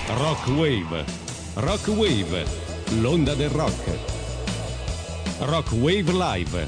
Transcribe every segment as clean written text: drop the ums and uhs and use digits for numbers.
Rock Wave. Rock Wave, l'onda del rock. Rock Wave Live.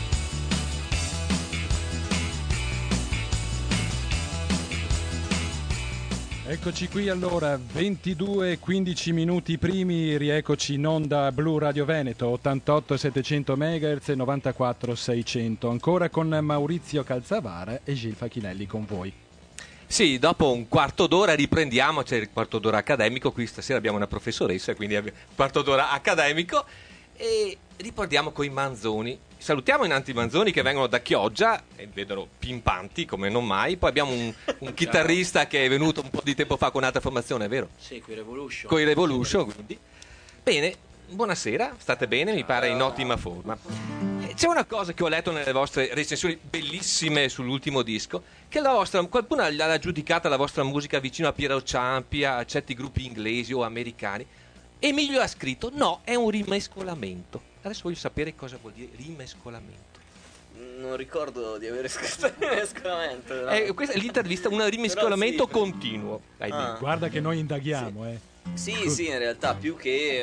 Eccoci qui allora, 22:15 minuti primi, rieccoci in onda Blu Radio Veneto, 88,700 MHz e 94,600, ancora con Maurizio Calzavara e Gil Facchinelli con voi. Sì, dopo un quarto d'ora riprendiamo, c'è il quarto d'ora accademico, qui stasera abbiamo una professoressa, quindi abbiamo un quarto d'ora accademico e ripartiamo con i Manzoni. Salutiamo innanzi i Manzoni che vengono da Chioggia e vedono pimpanti come non mai. Poi abbiamo un chitarrista che è venuto un po' di tempo fa con un'altra formazione, è vero? Sì, con i Revolution. Con i Revolution, quindi. Bene, buonasera, state bene, mi pare in ottima forma. C'è una cosa che ho letto nelle vostre recensioni bellissime sull'ultimo disco, che qualcuno l'ha giudicata la vostra musica vicino a Piero Ciampi, a certi gruppi inglesi o americani. Emilio ha scritto: no, è un rimescolamento. Adesso voglio sapere cosa vuol dire rimescolamento. Non ricordo di aver scritto rimescolamento. No? Questa è l'intervista, un rimescolamento sì. continuo. Guarda che noi indaghiamo, Sì, in realtà più che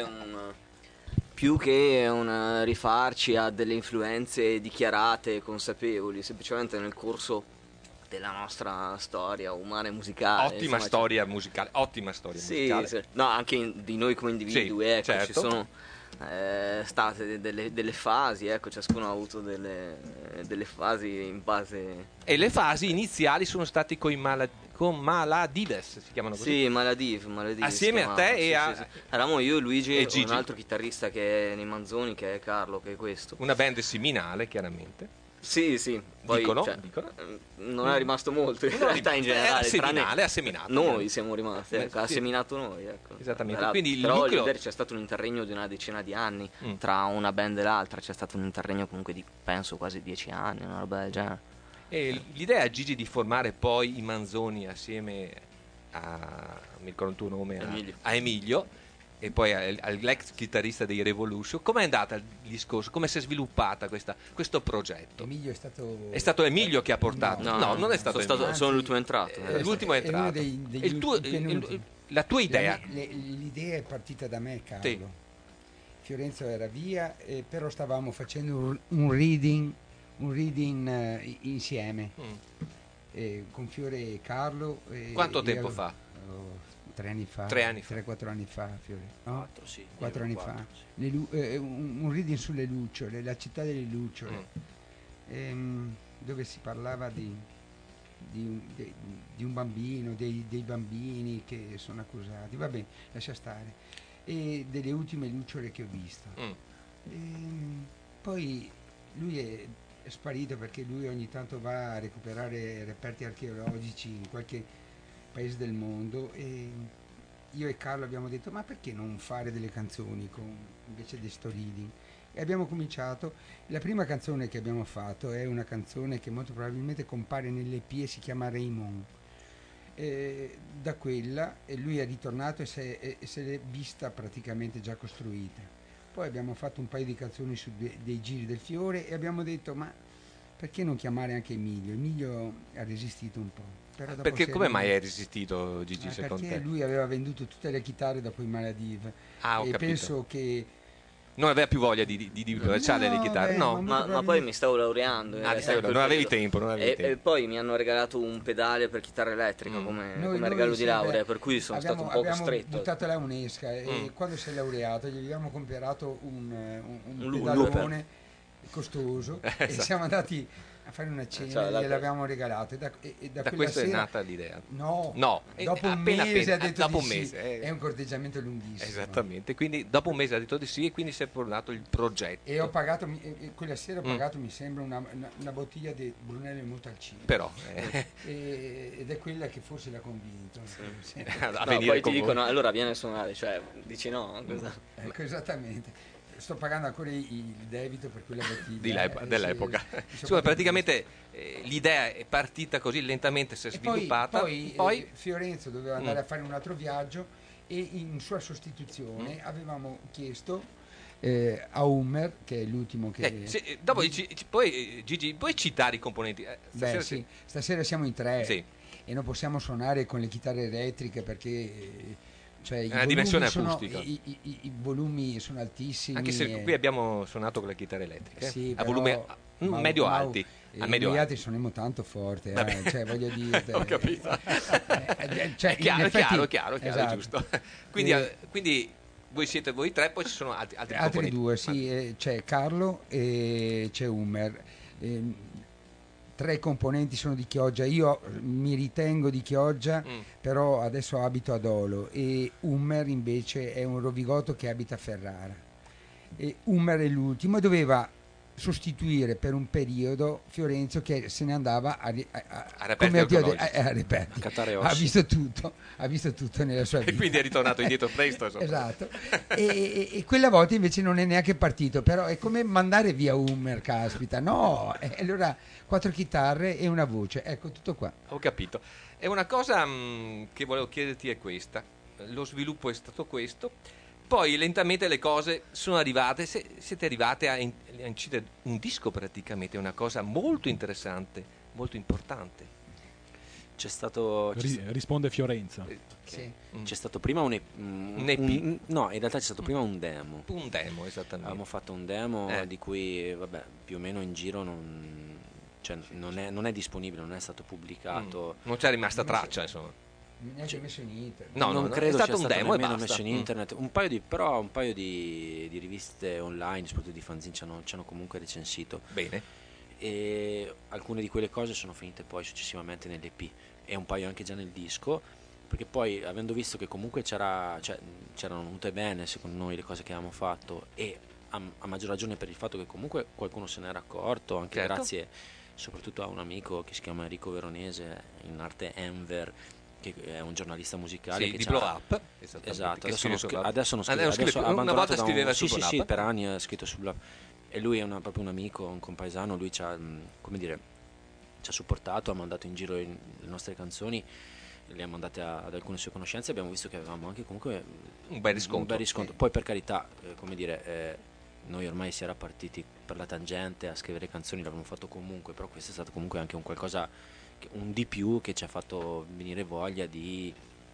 un rifarci a delle influenze dichiarate e consapevoli, semplicemente nel corso della nostra storia umana e musicale. Ottima storia musicale. Sì. No, anche di noi come individui, sì, ecco, certo. Ci sono state delle fasi, ecco, ciascuno ha avuto delle fasi in base. E le fasi iniziali sono state con Maladives, si chiamano così? Sì, Maladiv assieme a te e a... Sì. Eravamo io, Luigi e Gigi. Un altro chitarrista che è nei Manzoni, che è Carlo, che è questo. Una band seminale, chiaramente. Sì, poi Dicono. non è rimasto molto in realtà in generale, ha seminato. Noi siamo rimasti, ecco, ha sì. seminato noi, ecco. Esattamente. Quindi però il nucleo... c'è stato un interregno di una decina di anni tra una band e l'altra, c'è stato un interregno comunque di penso quasi 10 anni, una roba del genere. E l'idea, Gigi, di formare poi i Manzoni assieme a, mi ricordo il tuo nome, a Emilio e poi all'ex chitarrista dei Revolution, com'è andata il discorso? Come si è sviluppata questo progetto? Emilio è stato Emilio che ha portato? No, non è stato Emilio. Sono l'ultimo entrato. L'ultimo è entrato. La tua idea? L'idea è partita da me, Carlo. Sì. Fiorenzo era via, però stavamo facendo un reading insieme con Fiore e Carlo. Quanto tempo fa? 3 anni fa. 3-4 anni fa, Fiore. No? 4 anni fa. Sì. Un reading sulle lucciole, la città delle lucciole, dove si parlava di un bambino, dei bambini che sono accusati. Va bene, lascia stare. E delle ultime lucciole che ho visto. Poi lui è sparito perché lui ogni tanto va a recuperare reperti archeologici in qualche paese del mondo e io e Carlo abbiamo detto ma perché non fare delle canzoni invece di sto reading, e abbiamo cominciato. La prima canzone che abbiamo fatto è una canzone che molto probabilmente compare nell'EP e si chiama Raymond. Da quella lui è ritornato e se l'è vista praticamente già costruita. Poi abbiamo fatto un paio di canzoni su dei giri del Fiore e abbiamo detto ma perché non chiamare anche Emilio? Emilio ha resistito un po'. Perché come mai hai resistito, Gigi, secondo te? Perché lui aveva venduto tutte le chitarre dopo i Maladiv ho e capito. Penso che non aveva più voglia di lasciare le chitarre. Ma poi mi stavo laureando. Non avevi tempo. E poi mi hanno regalato un pedale per chitarra elettrica come regalo di laurea, per cui sono stato un po' costretto. Abbiamo buttato la UNESCO e quando si è laureato gli abbiamo comprato un pedalone costoso e siamo andati a fare una cena e gliel'abbiamo regalato e da questo sera è nata l'idea. No, dopo un appena mese ha detto dopo di un mese, sì. È un corteggiamento lunghissimo. Esattamente, quindi dopo un mese ha detto di sì e quindi si è nato il progetto. E ho pagato, quella sera ho pagato, mi sembra, una bottiglia di Brunello Montalcino. Però ed è quella che forse l'ha convinto. Sì. Poi ti dicono allora vieni a suonare, cioè dici no. Ecco, esattamente. Sto pagando ancora il debito per quella bottiglia dell'epoca. Insomma, praticamente l'idea è partita così lentamente, si è sviluppata. Poi Fiorenzo doveva andare a fare un altro viaggio e in sua sostituzione avevamo chiesto a Hummer, che è l'ultimo che... dopo poi Gigi, puoi citare i componenti? Stasera siamo in 3 sì. E non possiamo suonare con le chitarre elettriche perché Cioè, i È una dimensione volumi acustica. I volumi sono altissimi. Anche se qui abbiamo suonato con le chitarre elettriche, Sì, a però- volume medio ma- alti. A I medio miei alti. altri suoniamo tanto forte, Vabbè. cioè voglio dire. Ho capito. Cioè, È chiaro, in effetti- è chiaro, esatto. giusto. Quindi voi siete voi tre, poi ci sono altri Altri componenti. due, sì, c'è Carlo e c'è Hummer. Tre componenti sono di Chioggia, io mi ritengo di Chioggia, però adesso abito a Dolo, e Hummer invece è un rovigotto che abita a Ferrara. E Hummer è l'ultimo e doveva sostituire per un periodo Fiorenzo, che se ne andava a reperti come ti ho alcolici. a reperti. A cattare ha ossi. visto tutto nella sua vita. E quindi è ritornato indietro presto. insomma. Esatto. E quella volta invece non è neanche partito, però è come mandare via Hummer, caspita, no, e allora 4 chitarre e una voce, ecco, tutto qua. Ho capito. E una cosa che volevo chiederti è questa. Lo sviluppo è stato questo. Poi lentamente le cose sono arrivate, siete arrivate a incidere un disco praticamente, è una cosa molto interessante, molto importante. C'è stato Risponde Fiorenza. Sì. c'è stato prima un EP. no, in realtà c'è stato prima un demo. Un demo, esattamente. Avevamo fatto un demo Eh. di cui, vabbè, più o meno in giro non è disponibile, non è stato pubblicato. Non c'è rimasta traccia, insomma. Neanche messo in internet. No, Non no, credo è stato sia un stato demo e nemmeno basta. messo in internet. Un paio di riviste online, soprattutto di fanzine, ci hanno comunque recensito. Bene. E alcune di quelle cose sono finite poi successivamente nell'EP e un paio anche già nel disco, perché poi, avendo visto che comunque c'erano venute bene secondo noi le cose che avevamo fatto, e a maggior ragione per il fatto che comunque qualcuno se n'era accorto, anche Certo. grazie soprattutto a un amico che si chiama Enrico Veronese, in arte Enver, che è un giornalista musicale Sì, che di c'ha- Blow Up. Esatto, che scrive su Blow Up. adesso non Ah, scrive, non scrive adesso più. ha Una abbandonato volta da scriveva sì, su sì, Blow sì, Up. per anni ha scritto su Blow Up. E lui è proprio un amico, un compaesano, lui ci ha supportato, ha mandato in giro le nostre canzoni, le ha mandate ad alcune sue conoscenze, abbiamo visto che avevamo anche comunque Un bel riscontro. Poi per carità, noi ormai si era partiti per la tangente a scrivere canzoni, l'avevamo fatto comunque, però questo è stato comunque anche un qualcosa, un di più che ci ha fatto venire voglia di,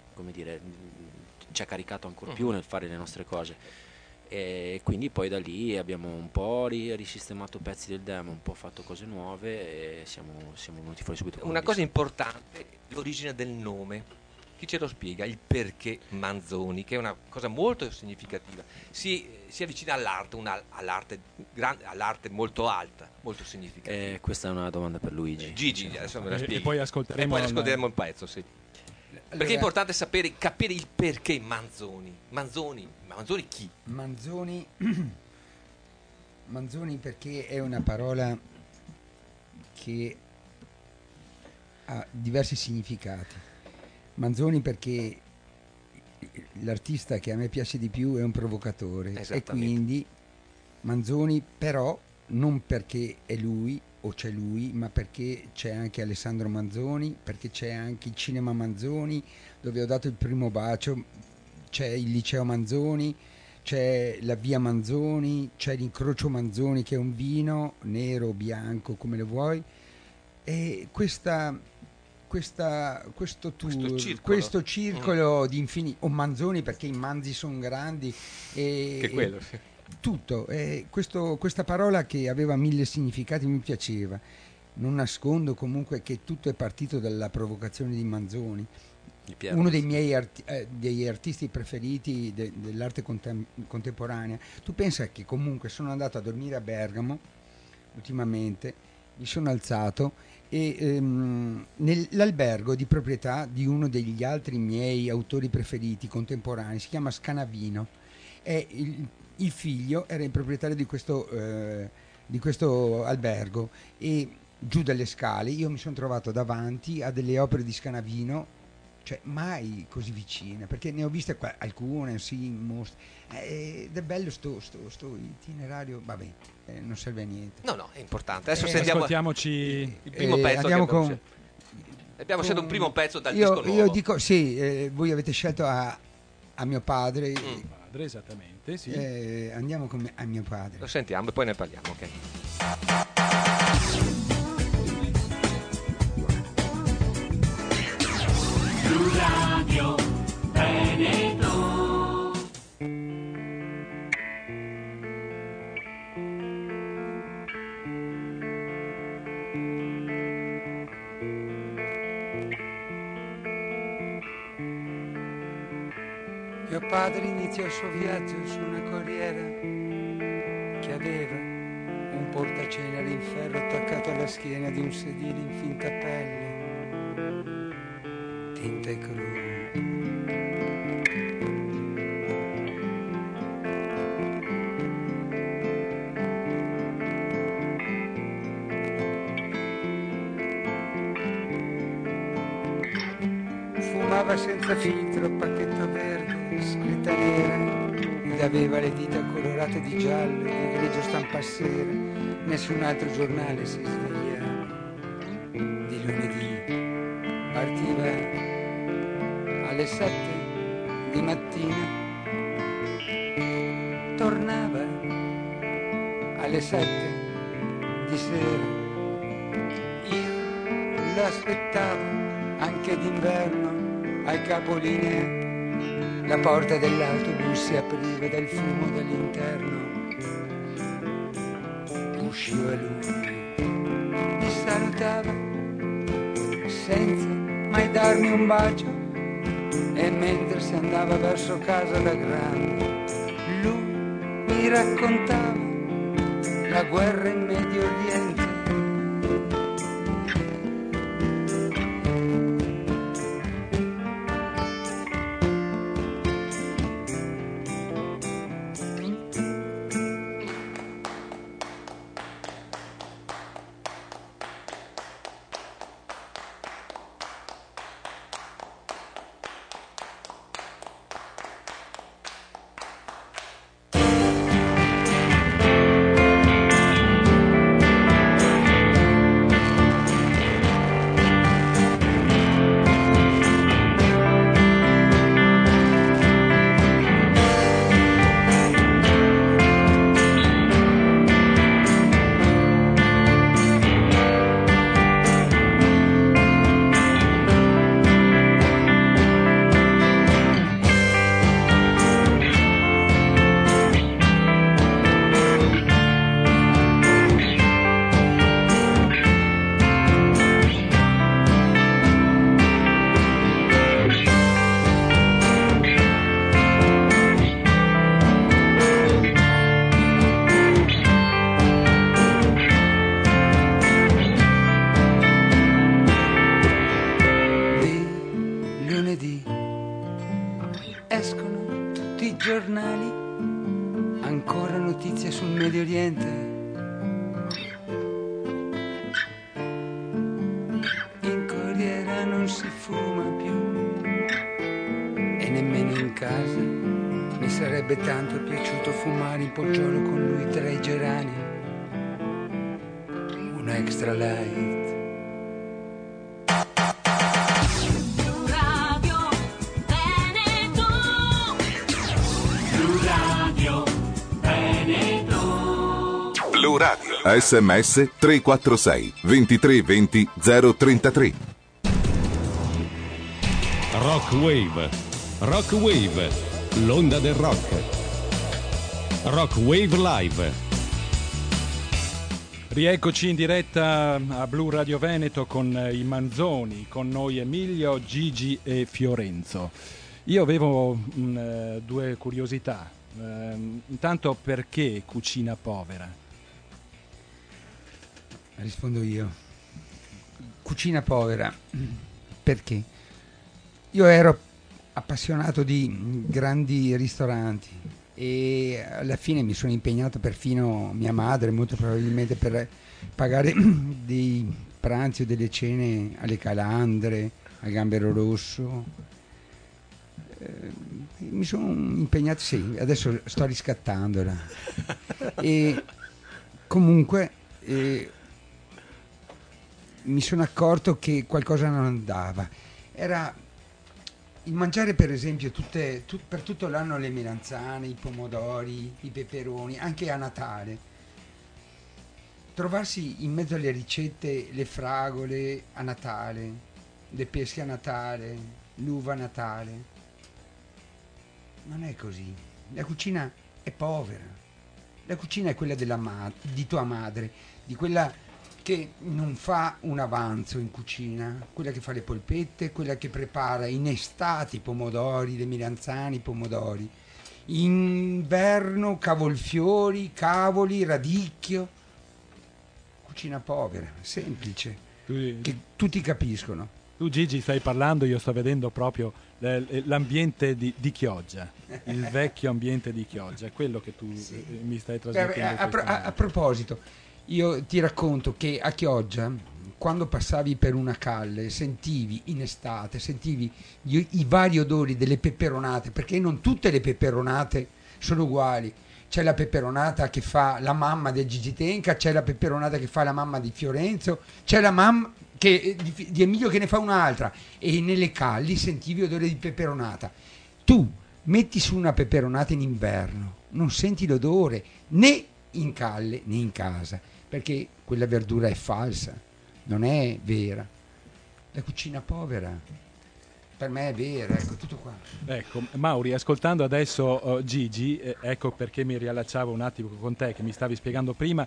ci ha caricato ancora più nel fare le nostre cose. E quindi poi da lì abbiamo un po' risistemato pezzi del demo, un po' fatto cose nuove e siamo venuti fuori subito con Una un cosa disco. importante, l'origine del nome. Chi ce lo spiega? Il perché Manzoni, che è una cosa molto significativa. Si avvicina all'arte molto alta, molto significativa. Questa è una domanda per Luigi. Gigi, adesso me la spieghi. E poi ascolteremo un pezzo, sì. Perché è importante capire il perché Manzoni. Manzoni chi? Manzoni perché è una parola che ha diversi significati. Manzoni perché l'artista che a me piace di più è un provocatore, e Esattamente. quindi Manzoni, però non perché è lui o c'è lui, ma perché c'è anche Alessandro Manzoni, perché c'è anche il Cinema Manzoni, dove ho dato il primo bacio, c'è il Liceo Manzoni, c'è la via Manzoni, c'è l'incrocio Manzoni, che è un vino nero o bianco come lo vuoi, e questo circolo di infiniti, o Manzoni perché i manzi sono grandi, Che quello, sì. tutto, questa parola che aveva 1000 significati mi piaceva. Non nascondo comunque che tutto è partito dalla provocazione di Manzoni, uno dei miei degli artisti preferiti dell'arte contemporanea. Tu pensa che comunque sono andato a dormire a Bergamo ultimamente, mi sono alzato e nell'albergo di proprietà di uno degli altri miei autori preferiti contemporanei, si chiama Scanavino, e il figlio era il proprietario di questo albergo, e giù dalle scale io mi sono trovato davanti a delle opere di Scanavino, cioè mai così vicine, perché ne ho viste alcune, sì, mostri, ed è bello sto itinerario, vabbè, non serve a niente. No, è importante. Adesso sentiamo Ascoltiamoci il primo pezzo. Andiamo che abbiamo scelto un primo pezzo dal io, disco nuovo. io dico, sì, voi avete scelto a mio padre, padre, esattamente, sì. andiamo a mio padre. Lo sentiamo e poi ne parliamo, ok? Blu Radio Veneto. Mio padre iniziò il suo viaggio su una corriera che aveva un portacenere in ferro attaccato alla schiena di un sedile in finta pelle, tinta e cru. Fumava senza filtro, pacchetto verde, scritta nera, ed aveva le dita colorate di giallo e di grigio stampassera. Nessun altro giornale si svegliava. Di lunedì partiva alle 7 di mattina, tornava alle 7 di sera. Io l'aspettavo anche d'inverno al capolinea. La porta dell'autobus si apriva dal fumo dall'interno. Usciva lui, mi salutava senza mai darmi un bacio, e mentre si andava verso casa da grande, lui mi raccontava la guerra in Medio Oriente. Tanto è piaciuto fumare in poggiolo con lui tra i gerani, una extra light. Blu Radio Veneto. Blu Radio Veneto. Blu Radio. SMS 346 2320 033. Rock Wave. Rock Wave. L'onda del rock. Rock Wave Live. Rieccoci in diretta a Blu Radio Veneto con i Manzoni, con noi Emilio, Gigi e Fiorenzo. Io avevo due curiosità. Intanto, perché Cucina Povera? Rispondo io. Cucina Povera perché io ero appassionato di grandi ristoranti e alla fine mi sono impegnato, perfino mia madre molto probabilmente, per pagare dei pranzi o delle cene alle Calandre, al Gambero Rosso. Mi sono impegnato, sì, adesso sto riscattandola. E comunque mi sono accorto che qualcosa non andava. Era il mangiare, per esempio, per tutto l'anno le melanzane, i pomodori, i peperoni, anche a Natale. Trovarsi in mezzo alle ricette le fragole a Natale, le pesche a Natale, l'uva a Natale. Non è così. La cucina è povera. La cucina è quella di tua madre, di quella che non fa un avanzo in cucina, quella che fa le polpette, quella che prepara in estate i pomodori, le melanzane, i pomodori, in inverno cavolfiori, cavoli, radicchio, cucina povera, semplice, che tutti capiscono. Tu Gigi stai parlando, io sto vedendo proprio l'ambiente di Chioggia, il vecchio ambiente di Chioggia, è quello che tu mi stai trasmettendo. A proposito, io ti racconto che a Chioggia, quando passavi per una calle, sentivi in estate, i vari odori delle peperonate, perché non tutte le peperonate sono uguali. C'è la peperonata che fa la mamma del Gigi Tenca, c'è la peperonata che fa la mamma di Fiorenzo, c'è la mamma di Emilio che ne fa un'altra, e nelle calli sentivi odore di peperonata. Tu metti su una peperonata in inverno, non senti l'odore né in calle né in casa, perché quella verdura è falsa, non è vera. La cucina povera per me è vera, ecco, tutto qua. Ecco, Mauri, ascoltando adesso Gigi, ecco perché mi riallacciavo un attimo con te che mi stavi spiegando prima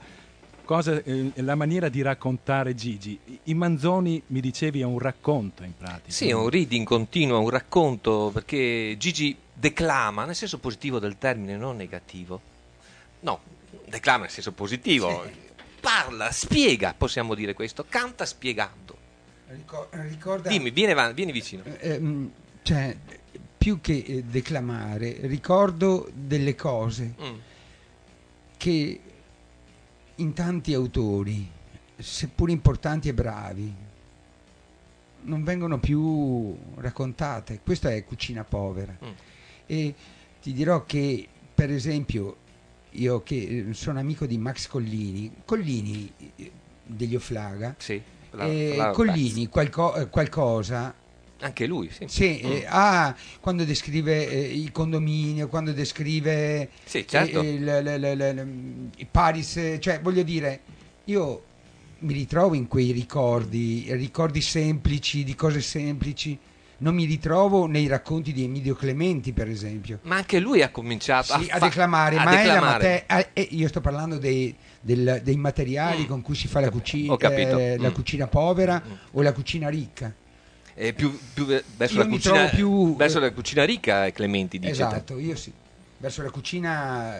la maniera di raccontare Gigi. I Manzoni, mi dicevi, è un racconto in pratica. Sì, è un reading continuo, un racconto, perché Gigi declama nel senso positivo del termine, non negativo. No, declama nel senso positivo. Sì. Parla, spiega, possiamo dire questo, canta spiegando. Ricorda, dimmi, vieni vicino. Cioè, più che declamare, ricordo delle cose che in tanti autori, seppur importanti e bravi, non vengono più raccontate. Questa è cucina povera. E ti dirò che, per esempio, io che sono amico di Max Collini degli Oflaga, sì, Collini qualcosa anche lui, sì. Quando descrive il condominio, quando descrive sì, certo. I Paris, cioè voglio dire, io mi ritrovo in quei ricordi semplici, di cose semplici. Non mi ritrovo nei racconti di Emilio Clementi, per esempio. Ma anche lui ha cominciato a declamare, io sto parlando dei materiali con cui si fa la cucina, la cucina povera o la cucina ricca. Più verso la cucina ricca, Clementi dice. Esatto, io sì, verso la cucina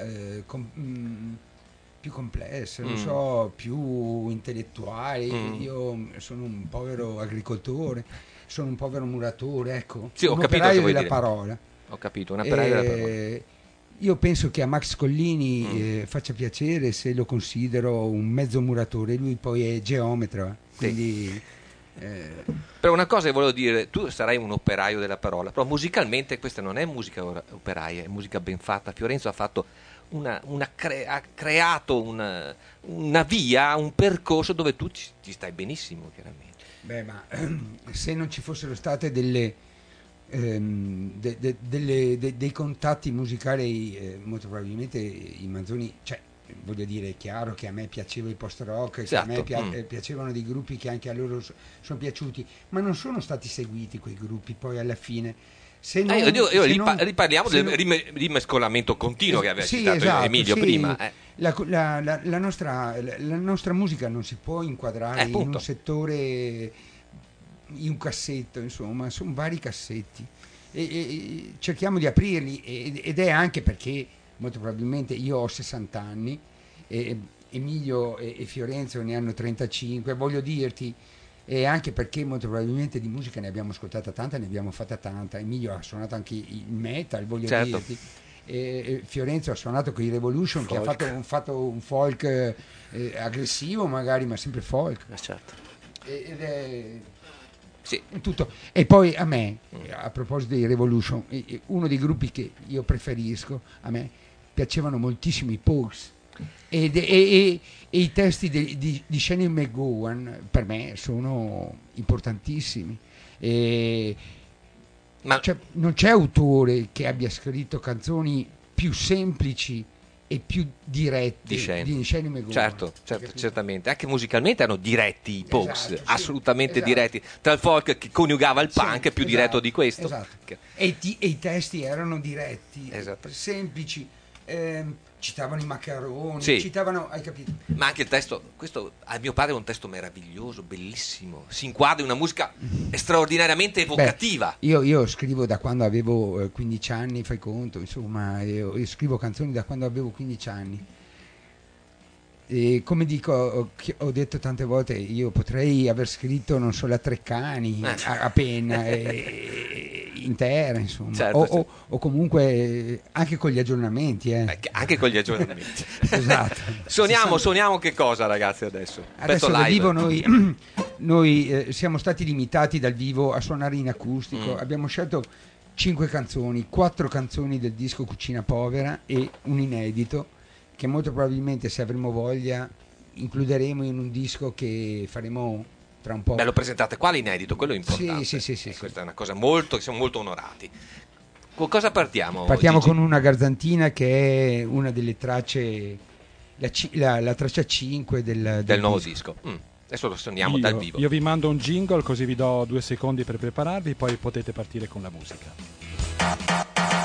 più complessa, non so, più intellettuale. Io sono un povero agricoltore, sono un povero muratore, ecco, sì, un operaio della parola. Ho capito, un operaio della parola. Io penso che a Max Collini faccia piacere se lo considero un mezzo muratore, lui poi è geometra, quindi... Sì. Però una cosa che volevo dire, tu sarai un operaio della parola, però musicalmente questa non è musica operaia, è musica ben fatta. Fiorenzo ha fatto ha creato una via, un percorso dove tu ci stai benissimo, chiaramente. Beh, ma se non ci fossero state dei contatti musicali, molto probabilmente i Manzoni, cioè, voglio dire, è chiaro che a me piaceva il post rock, esatto. Che a me piacevano dei gruppi che anche a loro sono piaciuti, ma non sono stati seguiti quei gruppi poi alla fine. Riparliamo del rimescolamento continuo che aveva citato esatto, Emilio prima. La nostra musica non si può inquadrare in un settore, in un cassetto, insomma, sono vari cassetti e cerchiamo di aprirli, ed è anche perché molto probabilmente io ho 60 anni, Emilio e Fiorenzo ne hanno 35, voglio dirti, e anche perché molto probabilmente di musica ne abbiamo ascoltata tanta, ne abbiamo fatta tanta. Emilio ha suonato anche il metal, voglio dirti, e Fiorenzo ha suonato con i Revolution, folk, che ha fatto un folk aggressivo magari, ma sempre folk, certo. Ed è sì. tutto. E poi a me, a proposito dei Revolution, uno dei gruppi che io preferisco, a me piacevano moltissimo i Pogues, e i testi di Shane McGowan per me sono importantissimi, ma cioè, non c'è autore che abbia scritto canzoni più semplici e più diretti di Shane McGowan. Certo, certamente. Anche musicalmente erano diretti i Pogues, esatto, assolutamente diretti. Tra il folk che coniugava il punk, più diretto di questo. Esatto. E i testi erano diretti, esatto. semplici. Citavano i macaroni, Sì. citavano, hai capito? Ma anche il testo, questo a mio padre è un testo meraviglioso, bellissimo, si inquadra in una musica straordinariamente evocativa. Beh, io scrivo da quando avevo 15 anni, fai conto, insomma, io scrivo canzoni da quando avevo 15 anni. E come dico, ho detto tante volte, io potrei aver scritto, non so, la Treccani a penna intera, insomma, Certo, o comunque anche con gli aggiornamenti. Anche con gli aggiornamenti. Esatto. Suoniamo che cosa, ragazzi, adesso? Adesso Pezzo dal live. vivo noi siamo stati limitati dal vivo a suonare in acustico. Abbiamo scelto 5 canzoni, 4 canzoni del disco Cucina Povera e un inedito che molto probabilmente, se avremo voglia, includeremo in un disco che faremo tra un po'. Beh, lo presentate qua l'inedito, quello è importante. Sì. Questa è una cosa molto, siamo molto onorati. Con cosa partiamo? Partiamo Gigi? con una garzantina che è una delle tracce, la traccia 5 del nuovo disco. Adesso lo suoniamo dal vivo. Io vi mando un jingle, così vi do 2 secondi per prepararvi, poi potete partire con la musica.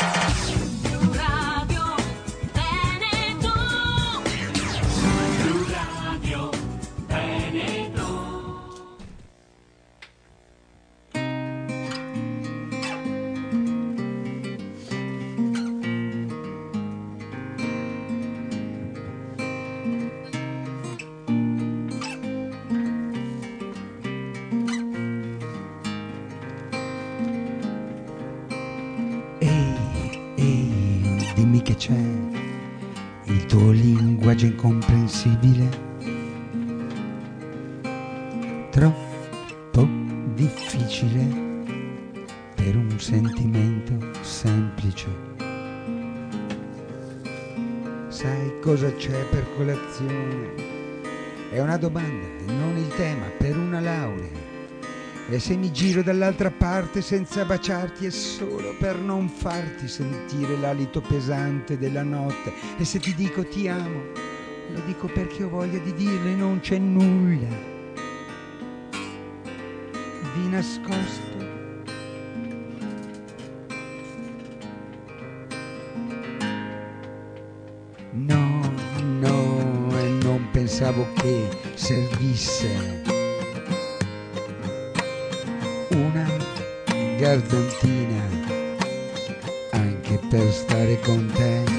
Dimmi che c'è, il tuo linguaggio incomprensibile, troppo difficile per un sentimento semplice. Sai cosa c'è per colazione? È una domanda, non il tema, per una laurea. E se mi giro dall'altra parte senza baciarti è solo per non farti sentire l'alito pesante della notte. E se ti dico ti amo, lo dico perché ho voglia di dirlo e non c'è nulla di nascosto. No, e non pensavo che servisse una garzantina anche per stare con te.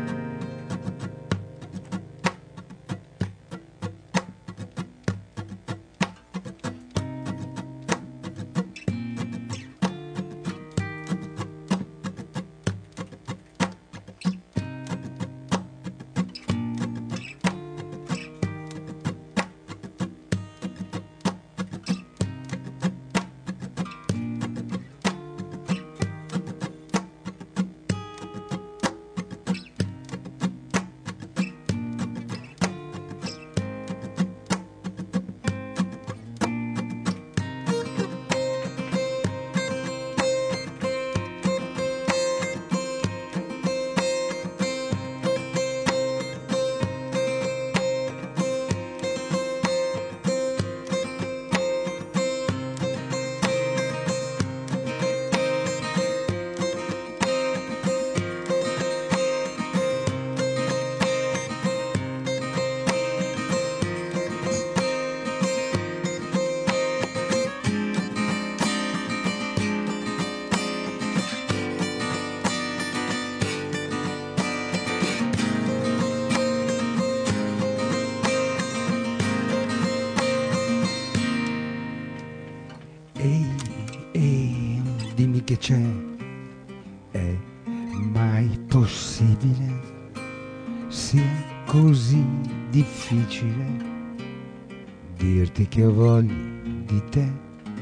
Dimmi che c'è, è mai possibile sia così difficile dirti che ho voglia di te?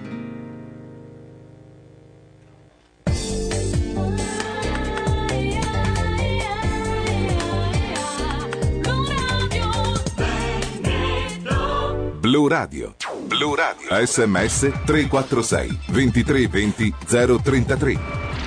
Blu Radio. Blu Radio. SMS 346 2320 033.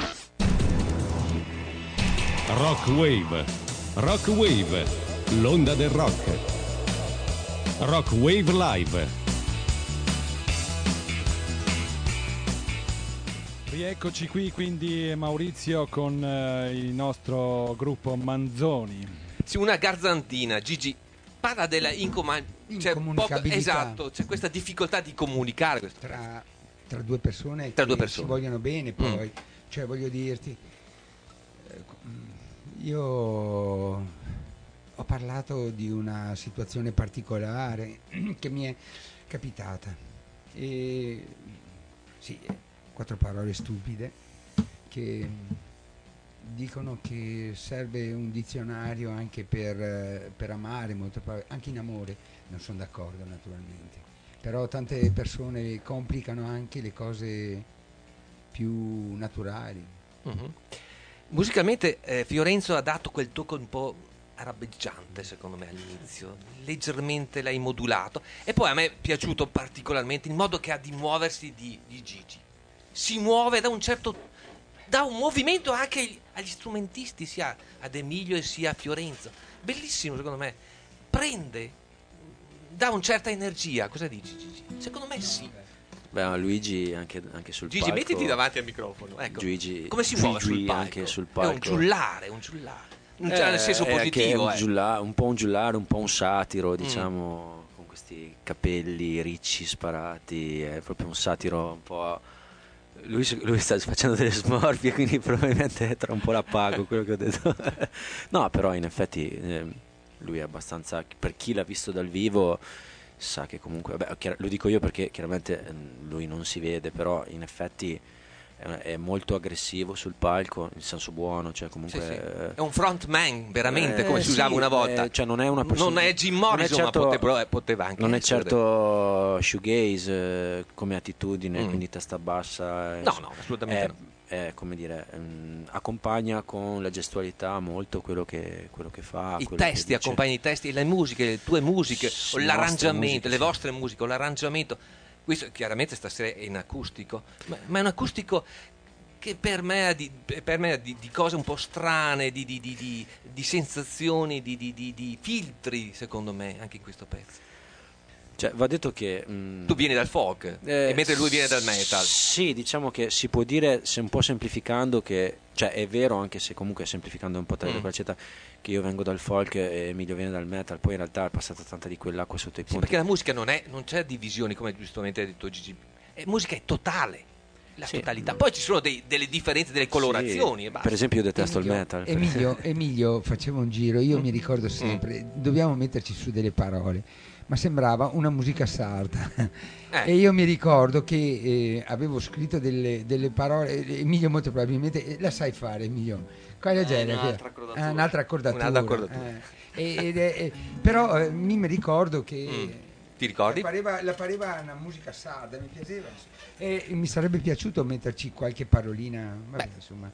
Rock Wave. Rock Wave. L'onda del rock. Rock Wave Live. Rieccoci qui quindi Maurizio con il nostro gruppo Manzoni. Sì, una garzantina, Gigi parla della Incomunicabilità. esatto, c'è questa difficoltà di comunicare tra due persone Tra che due persone. si vogliono bene poi. Cioè voglio dirti, io ho parlato di una situazione particolare che mi è capitata e sì, 4 parole stupide che dicono che serve un dizionario anche per amare, molte parole, anche in amore non sono d'accordo naturalmente, però tante persone complicano anche le cose più naturali. Mhm. Musicalmente Fiorenzo ha dato quel tocco un po' arabeggiante secondo me all'inizio, leggermente l'hai modulato e poi a me è piaciuto particolarmente il modo che ha di muoversi di Gigi. Si muove da un movimento anche agli strumentisti, sia ad Emilio e sia a Fiorenzo. Bellissimo secondo me. Dà una certa energia. Cosa dici Gigi? Secondo me sì. Beh, ma Luigi anche sul Gigi, palco. mettiti davanti al microfono. Ecco. Luigi, Come si muove sul palco? Anche sul È palco. un giullare. Nel senso È anche positivo. un po' un giullare, un po' un satiro, diciamo, con questi capelli ricci sparati, è proprio un satiro un po'. Lui sta facendo delle smorfie, quindi probabilmente tra un po' la pago quello che ho detto. No, però in effetti lui è abbastanza, per chi l'ha visto dal vivo sa che comunque, lo dico io perché chiaramente lui non si vede, però in effetti è molto aggressivo sul palco, in senso buono, cioè comunque Sì. È un frontman veramente, come si usava una volta. cioè non è una persona, non è Jim Morrison, ma poteva anche non è essere. certo shoegaze come attitudine, quindi testa bassa. No, assolutamente no. È come dire, accompagna con la gestualità molto quello che fa. I quello testi, che dice. accompagni i testi, le musiche, le tue musiche, Sì, o l'arrangiamento, le le vostre musiche, vostre musiche, o l'arrangiamento. Questo chiaramente stasera è in acustico, ma è un acustico che per me ha di cose un po' strane, di sensazioni, di filtri, secondo me, anche in questo pezzo. Cioè, va detto che Tu vieni dal folk, e mentre lui viene dal metal. Sì, diciamo che si può dire, se un po' semplificando, che cioè è vero, anche se comunque semplificando un po' tra virgolette, che io vengo dal folk e Emilio viene dal metal, poi in realtà è passata tanta di quell'acqua sotto i Sì, ponti. perché la musica non c'è divisioni, come giustamente ha detto Gigi. Musica è totale, la totalità. Poi ci sono delle differenze, delle colorazioni. E basta. Per esempio io detesto il metal. Emilio faceva un giro, io mi ricordo sempre, dobbiamo metterci su delle parole, ma sembrava una musica sarda. E io mi ricordo che avevo scritto delle parole, Emilio molto probabilmente la sai fare, Emilio. Quale genere? Un'altra accordatura. Però mi ricordo che ti ricordi? La pareva una musica sarda, mi piaceva e mi sarebbe piaciuto metterci qualche parolina, vabbè, insomma,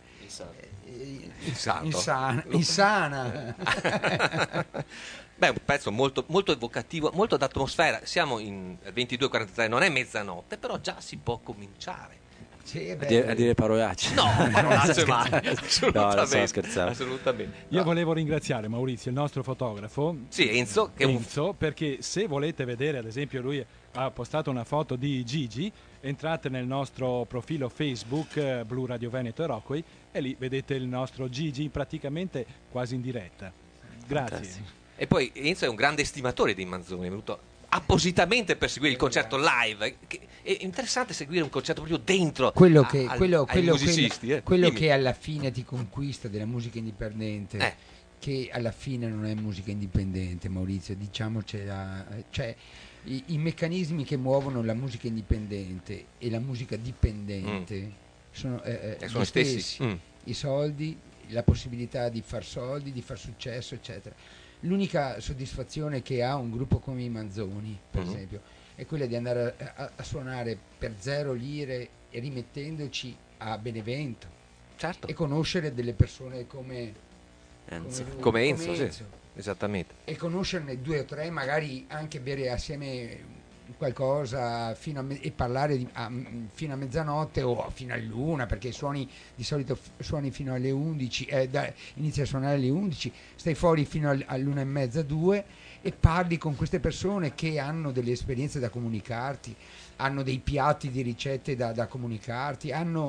insana. Beh, un pezzo molto, molto evocativo, molto d'atmosfera. Siamo in 22:43, non è mezzanotte, però già si può cominciare. Sì, a dire parolacce. No, parolacce mai. No, non sto scherzando. Assolutamente. Io volevo ringraziare Maurizio, il nostro fotografo. Sì, Enzo, perché se volete vedere, ad esempio, lui ha postato una foto di Gigi, entrate nel nostro profilo Facebook Blu Radio Veneto e Rockway e lì vedete il nostro Gigi praticamente quasi in diretta. Grazie. Fantastico. E poi Enzo è un grande estimatore dei Manzoni, è venuto appositamente per seguire il concerto live. È interessante seguire un concerto proprio dentro ai musicisti. Quello che alla fine ti conquista della musica indipendente, che alla fine non è musica indipendente, Maurizio, diciamocela, cioè i meccanismi che muovono la musica indipendente e la musica dipendente sono gli stessi. I soldi, la possibilità di far soldi, di far successo, eccetera. L'unica soddisfazione che ha un gruppo come i Manzoni, per esempio, è quella di andare a suonare per 0 lire e rimettendoci a Benevento, certo, e conoscere delle persone come Enzo. Sì, esattamente, e conoscerne 2 o 3, magari anche bere assieme qualcosa e parlare fino a mezzanotte o fino all'1, perché di solito suoni fino alle 11, inizi a suonare alle 11, stai fuori fino all'1:30, 2, e parli con queste persone che hanno delle esperienze da comunicarti, hanno dei piatti di ricette da comunicarti, hanno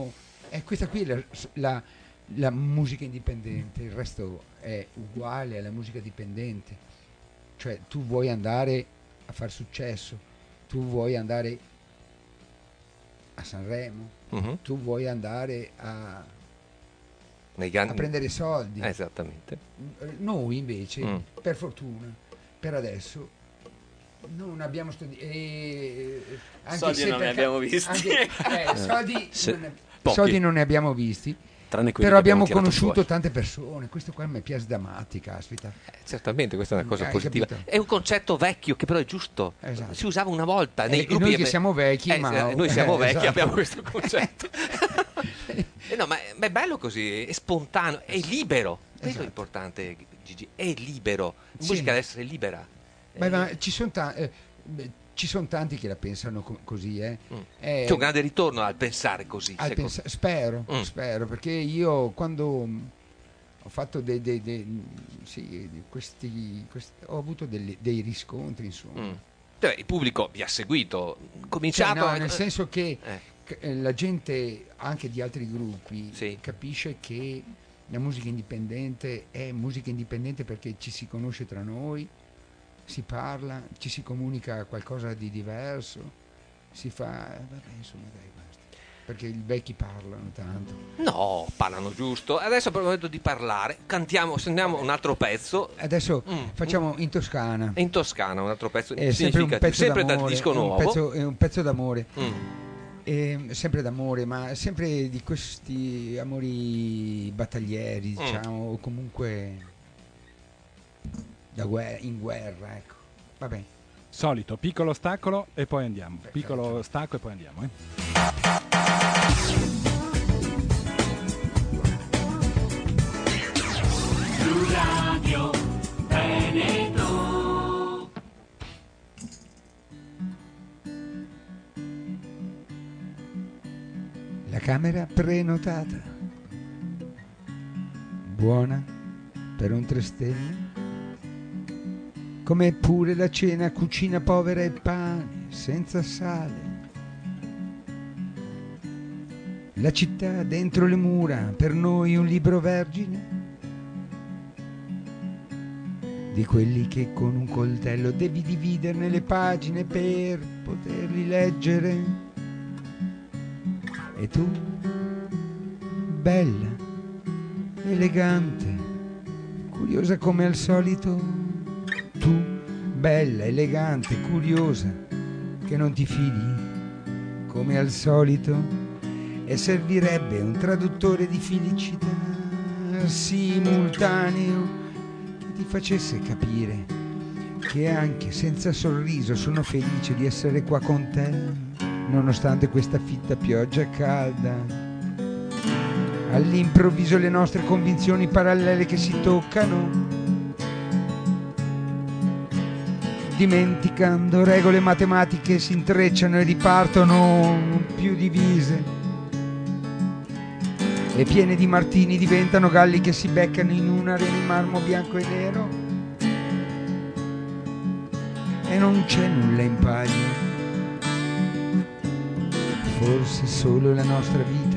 questa qui è la musica indipendente, il resto è uguale alla musica dipendente. Cioè tu vuoi andare a far successo, tu vuoi andare a Sanremo, tu vuoi andare a prendere soldi. Esattamente. Noi invece, per fortuna, per adesso non abbiamo soldi non ne abbiamo visti. Soldi non ne abbiamo visti. Tranne quelli Però che abbiamo tirato conosciuto fuori. tante persone. Questo qua mi piace da matti, caspita. Certamente, questa è una cosa Hai positiva. capito? È un concetto vecchio che però è giusto. Esatto. Si usava una volta nei E gruppi. noi che siamo vecchi, ma noi siamo vecchi, esatto. abbiamo questo concetto. No, ma è bello così, è spontaneo, è libero. Questo è Esatto. importante, Gigi, è libero. La Sì. musica deve essere libera. Ma ci sono tanti che la pensano così. C'è un grande ritorno al pensare così. Spero, perché io quando ho fatto ho avuto dei riscontri, insomma. Cioè, il pubblico vi ha seguito, cominciato nel senso che Eh. la gente anche di altri gruppi Sì. capisce che la musica indipendente è musica indipendente perché ci si conosce tra noi, si parla, ci si comunica qualcosa di diverso, si fa, vabbè, insomma, dai, basta. Perché i vecchi parlano tanto. No, parlano giusto. Adesso è il momento di parlare. Cantiamo, sentiamo un altro pezzo. Adesso facciamo in Toscana. In Toscana, un altro pezzo È sempre un significativo. pezzo Sempre dal d'amore, disco nuovo. è un pezzo d'amore. Mm. Sempre d'amore, ma sempre di questi amori battaglieri, diciamo, o comunque in guerra, ecco. Vabbè. Solito, piccolo stacco e poi andiamo. Piccolo stacco e poi andiamo. Blu Radio Veneto. La camera prenotata, buona per un 3 stelle, come pure la cena, cucina povera e pane senza sale. La città dentro le mura, per noi un libro vergine, di quelli che con un coltello devi dividerne le pagine per poterli leggere. E tu, bella, elegante, curiosa come al solito, tu, bella, elegante, curiosa, che non ti fidi come al solito, e servirebbe un traduttore di felicità simultaneo che ti facesse capire che anche senza sorriso sono felice di essere qua con te, nonostante questa fitta pioggia calda. All'improvviso le nostre convinzioni parallele che si toccano, dimenticando regole matematiche, si intrecciano e ripartono più divise, e piene di martini diventano galli che si beccano in un'arena in marmo bianco e nero, e non c'è nulla in palio, forse solo la nostra vita.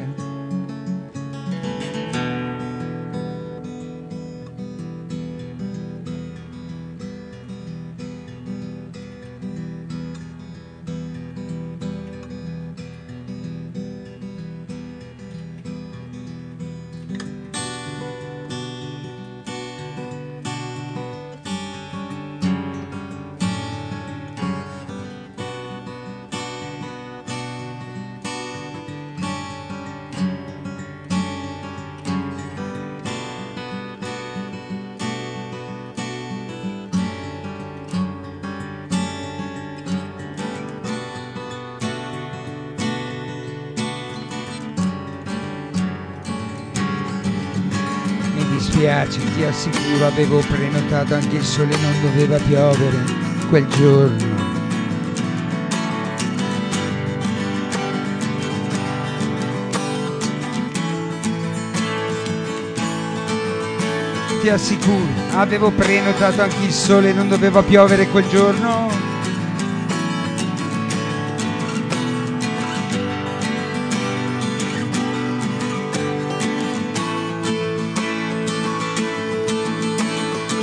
Dispiace, ti assicuro, avevo prenotato anche il sole, non doveva piovere quel giorno. Ti assicuro, avevo prenotato anche il sole, non doveva piovere quel giorno.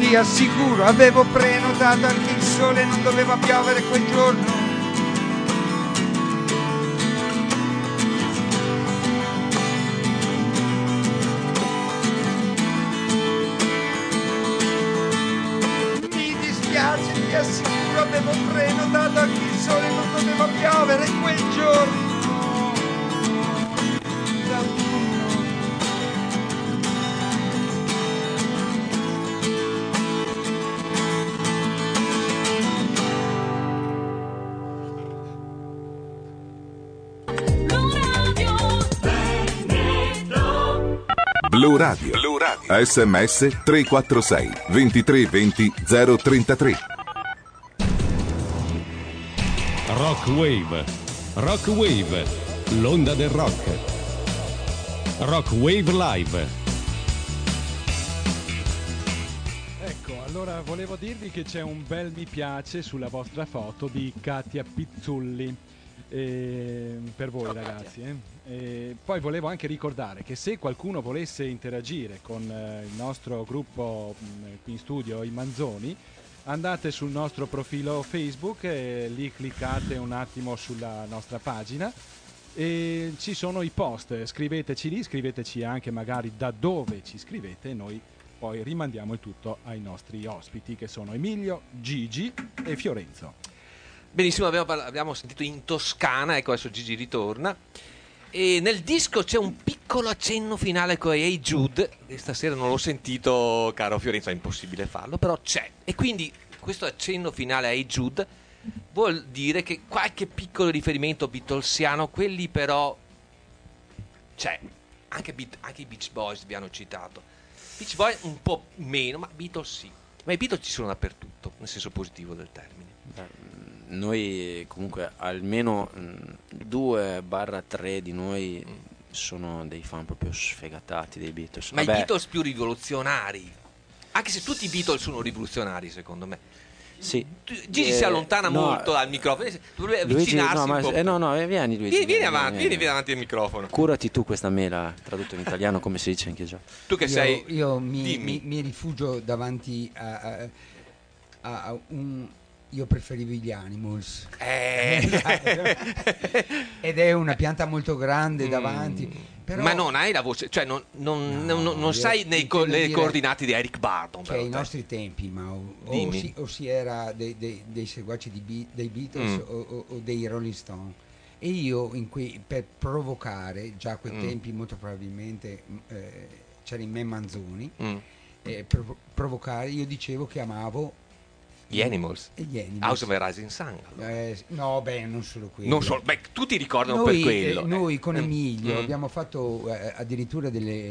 ti assicuro, avevo prenotato anche il sole, non doveva piovere quel giorno. Mi dispiace, ti assicuro, avevo prenotato anche il sole, non doveva piovere quel giorno. Blu Radio. SMS 346 2320 033. Rock Wave, l'onda del rock. Rock Wave Live. Ecco, allora volevo dirvi che c'è un bel mi piace sulla vostra foto di Katia Pizzulli. Per voi ragazzi. Poi volevo anche ricordare che se qualcuno volesse interagire con il nostro gruppo qui in studio, i Manzoni, andate sul nostro profilo Facebook e lì cliccate un attimo sulla nostra pagina e ci sono i post, scriveteci lì, scriveteci anche magari da dove ci scrivete e noi poi rimandiamo il tutto ai nostri ospiti che sono Emilio, Gigi e Fiorenzo. Benissimo, abbiamo sentito in Toscana, ecco adesso Gigi ritorna. E nel disco c'è un piccolo accenno finale con Hey Jude, che stasera non l'ho sentito, caro Fiorenzo, è impossibile farlo, però c'è. E quindi questo accenno finale a Hey Jude vuol dire che qualche piccolo riferimento beatlesiano, quelli però c'è. Anche i Beach Boys vi hanno citato. Beach Boys un po' meno, ma Beatles sì. Ma i Beatles ci sono dappertutto, nel senso positivo del termine. Noi comunque almeno 2/3 di noi sono dei fan proprio sfegatati dei Beatles. Ma i Beatles più rivoluzionari, anche se tutti i Beatles sono rivoluzionari secondo me. Sì. Gigi si allontana molto dal microfono, dovrebbe avvicinarsi un po'. Vieni Luigi. Vieni avanti al microfono. Curati tu questa mela, tradotto in italiano come si dice anche già. Tu che io mi rifugio davanti a un... Io preferivo gli Animals ed è una pianta molto grande davanti, però... ma non hai la voce, cioè non sai le coordinate di Eric Burdon, cioè i nostri tempi, ma o si era dei seguaci dei Beatles o dei Rolling Stone, e io per provocare, già a quei tempi molto probabilmente c'era in me Manzoni, per provocare io dicevo che amavo gli Animals. House of a Rising Sun. No, non solo quello. Tutti ricordano per quello. Noi con Emilio abbiamo fatto addirittura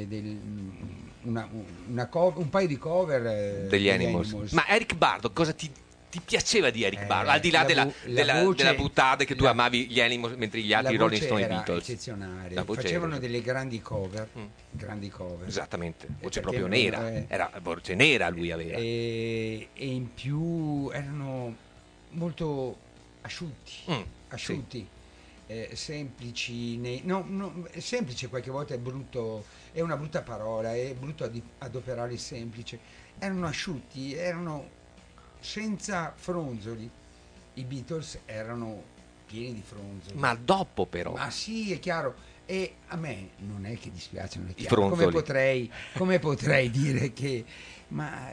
un paio di cover degli Animals. Ma Eric Burdon, cosa ti piaceva di Eric Burdon? Al di là della buttata che tu amavi gli Animals mentre gli altri Rolling Stone e Beatles. Eccezionale. Facevano delle grandi cover. Esattamente, voce proprio nera. Era voce nera lui aveva. E in più erano molto asciutti. Semplici, semplice qualche volta è brutto, è una brutta parola, è brutto adoperare il semplice. Erano asciutti, erano senza fronzoli. I Beatles erano pieni di fronzoli. Ma dopo però. Ma sì, è chiaro. E a me non è che dispiacciono le i fronzoli. Come potrei dire che... Ma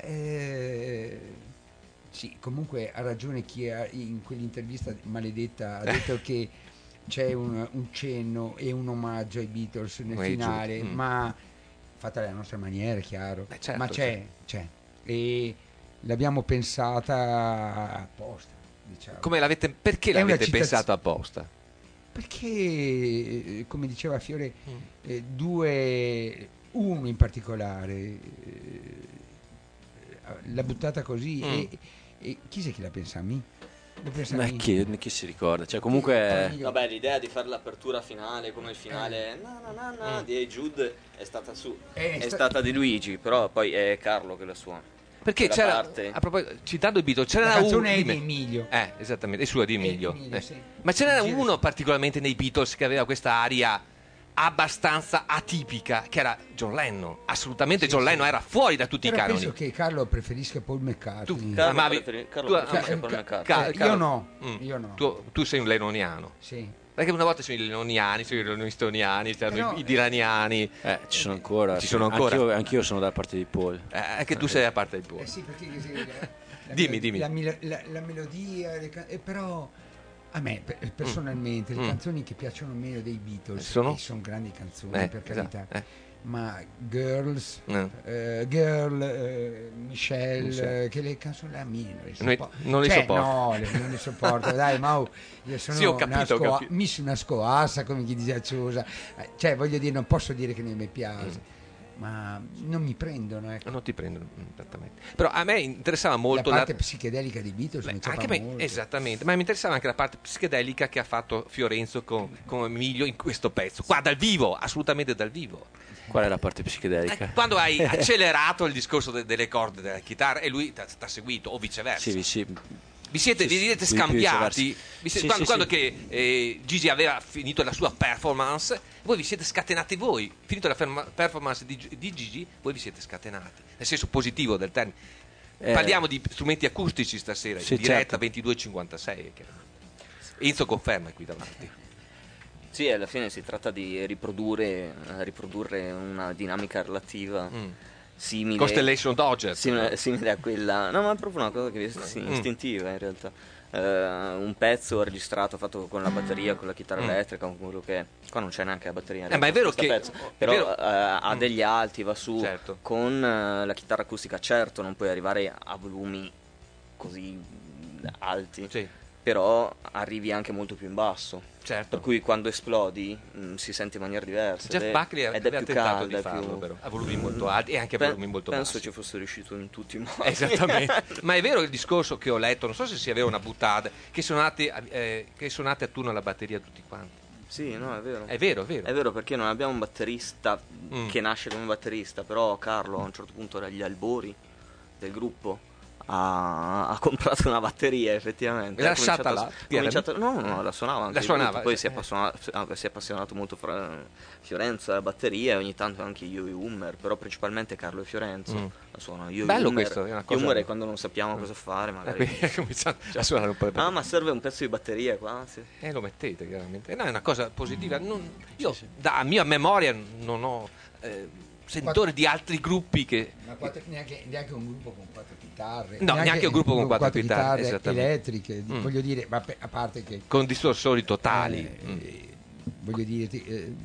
sì, comunque ha ragione chi in quell'intervista maledetta ha detto che c'è un cenno e un omaggio ai Beatles nel finale, ma fatta alla nostra maniera, è chiaro. Certo, ma c'è. E l'abbiamo pensata apposta, diciamo. Perché l'avete pensato apposta? Perché, come diceva Fiore, uno in particolare l'ha buttata così e chi sei che la pensa a me? Ma chi si ricorda? Cioè comunque vabbè, l'idea di fare l'apertura finale come il finale di Hey Jude è stata stata di Luigi, però poi è Carlo che la suona. Perché c'era, a proposito, citando i Beatles, c'era la canzone di Emilio. Esattamente, è sua di Emilio. Sì. Ma c'era uno particolarmente nei Beatles che aveva questa aria abbastanza atipica, che era John Lennon. Assolutamente Sì, John sì. Lennon era fuori da tutti Però i canoni. penso che Carlo preferisca Paul Tu McCartney. Carlo amavi- Carlo tu- preferisce Paul McCartney. Io no, Mm. io no. Tu sei un lennoniano. Sì. Perché una volta sono i lennoniani, sono i lennonistoniani, c'erano Però, i diraniani. Ci sono ancora. Ci sono ancora. Anch'io sono dalla parte di Paul. Anche tu sei a parte del tuo. Sì, perché Dimmi. La melodia, però a me personalmente le canzoni che piacciono meno dei Beatles Sono? che sono grandi canzoni, per esatto, carità, ma Girls, Eh. Michelle, che le canzoni là mie Non le sopporto. No, non le sopporto. Dai, Mau, io sono Sì, ho capito. una scoassa, come chi dice acciusa. Cioè, voglio dire, non posso dire che non mi piace, ma non mi prendono, ecco. Non ti prendono, esattamente. Però a me interessava molto La parte psichedelica di Beatles mi anche piaceva me, molto. esattamente, ma mi interessava anche la parte psichedelica che ha fatto Fiorenzo con Emilio in questo pezzo. Qua dal vivo, assolutamente dal vivo. Qual è la parte psichedelica? Quando hai accelerato il discorso delle corde della chitarra e lui ti ha seguito, o viceversa. Sì. Vi siete scambiati quando che Gigi aveva finito la sua performance, voi vi siete scatenati voi. Finito la performance di Gigi, voi vi siete scatenati, nel senso positivo del termine. Parliamo di strumenti acustici stasera, Sì, in diretta, certo. 22:56. Enzo conferma qui davanti. Sì, alla fine si tratta di riprodurre una dinamica relativa simile. Constellation Dodger. Simile a quella. No, ma è proprio una cosa che istintiva in realtà. Un pezzo registrato, fatto con la batteria, con la chitarra elettrica, con quello che è. Qua non c'è neanche la batteria. Ma è vero che pezzo. Però ha degli alti, va su. Certo. Con la chitarra acustica, certo, non puoi arrivare a volumi così alti. Sì. Però arrivi anche molto più in basso. Certo. Per cui quando esplodi si sente in maniera diversa. Jeff Buckley ed è aveva più tentato calda, di farlo, però, a volumi molto alti e anche a volumi molto penso bassi. ci fosse riuscito in tutti i modi. Esattamente. Ma è vero il discorso che ho letto, non so se sia vera una buttata, che suonate a turno alla batteria tutti quanti. Sì, no, è vero. È vero. È vero, perché non abbiamo un batterista che nasce come batterista, però Carlo a un certo punto era agli albori del gruppo. Ha comprato una batteria, effettivamente. L'ha lasciata là? No, la suonava anche. La suonava, poi si è appassionato molto fra Fiorenzo alla batteria e ogni tanto anche io e Hummer, però principalmente Carlo e Fiorenzo la suonano. Io Bello e Hummer, questo, è una cosa. Hummer è quando non sappiamo cosa fare, magari. Quindi è cominciato a suonare un po'. Ma serve un pezzo di batteria qua? Sì. Lo mettete chiaramente. No, è una cosa positiva. Io da mia memoria non ho sentore di altri gruppi che. Ma neanche un gruppo con 4 chitarre. No, neanche un gruppo con 4 chitarre elettriche. Voglio dire, ma a parte che. Con distorsori totali. Voglio dire.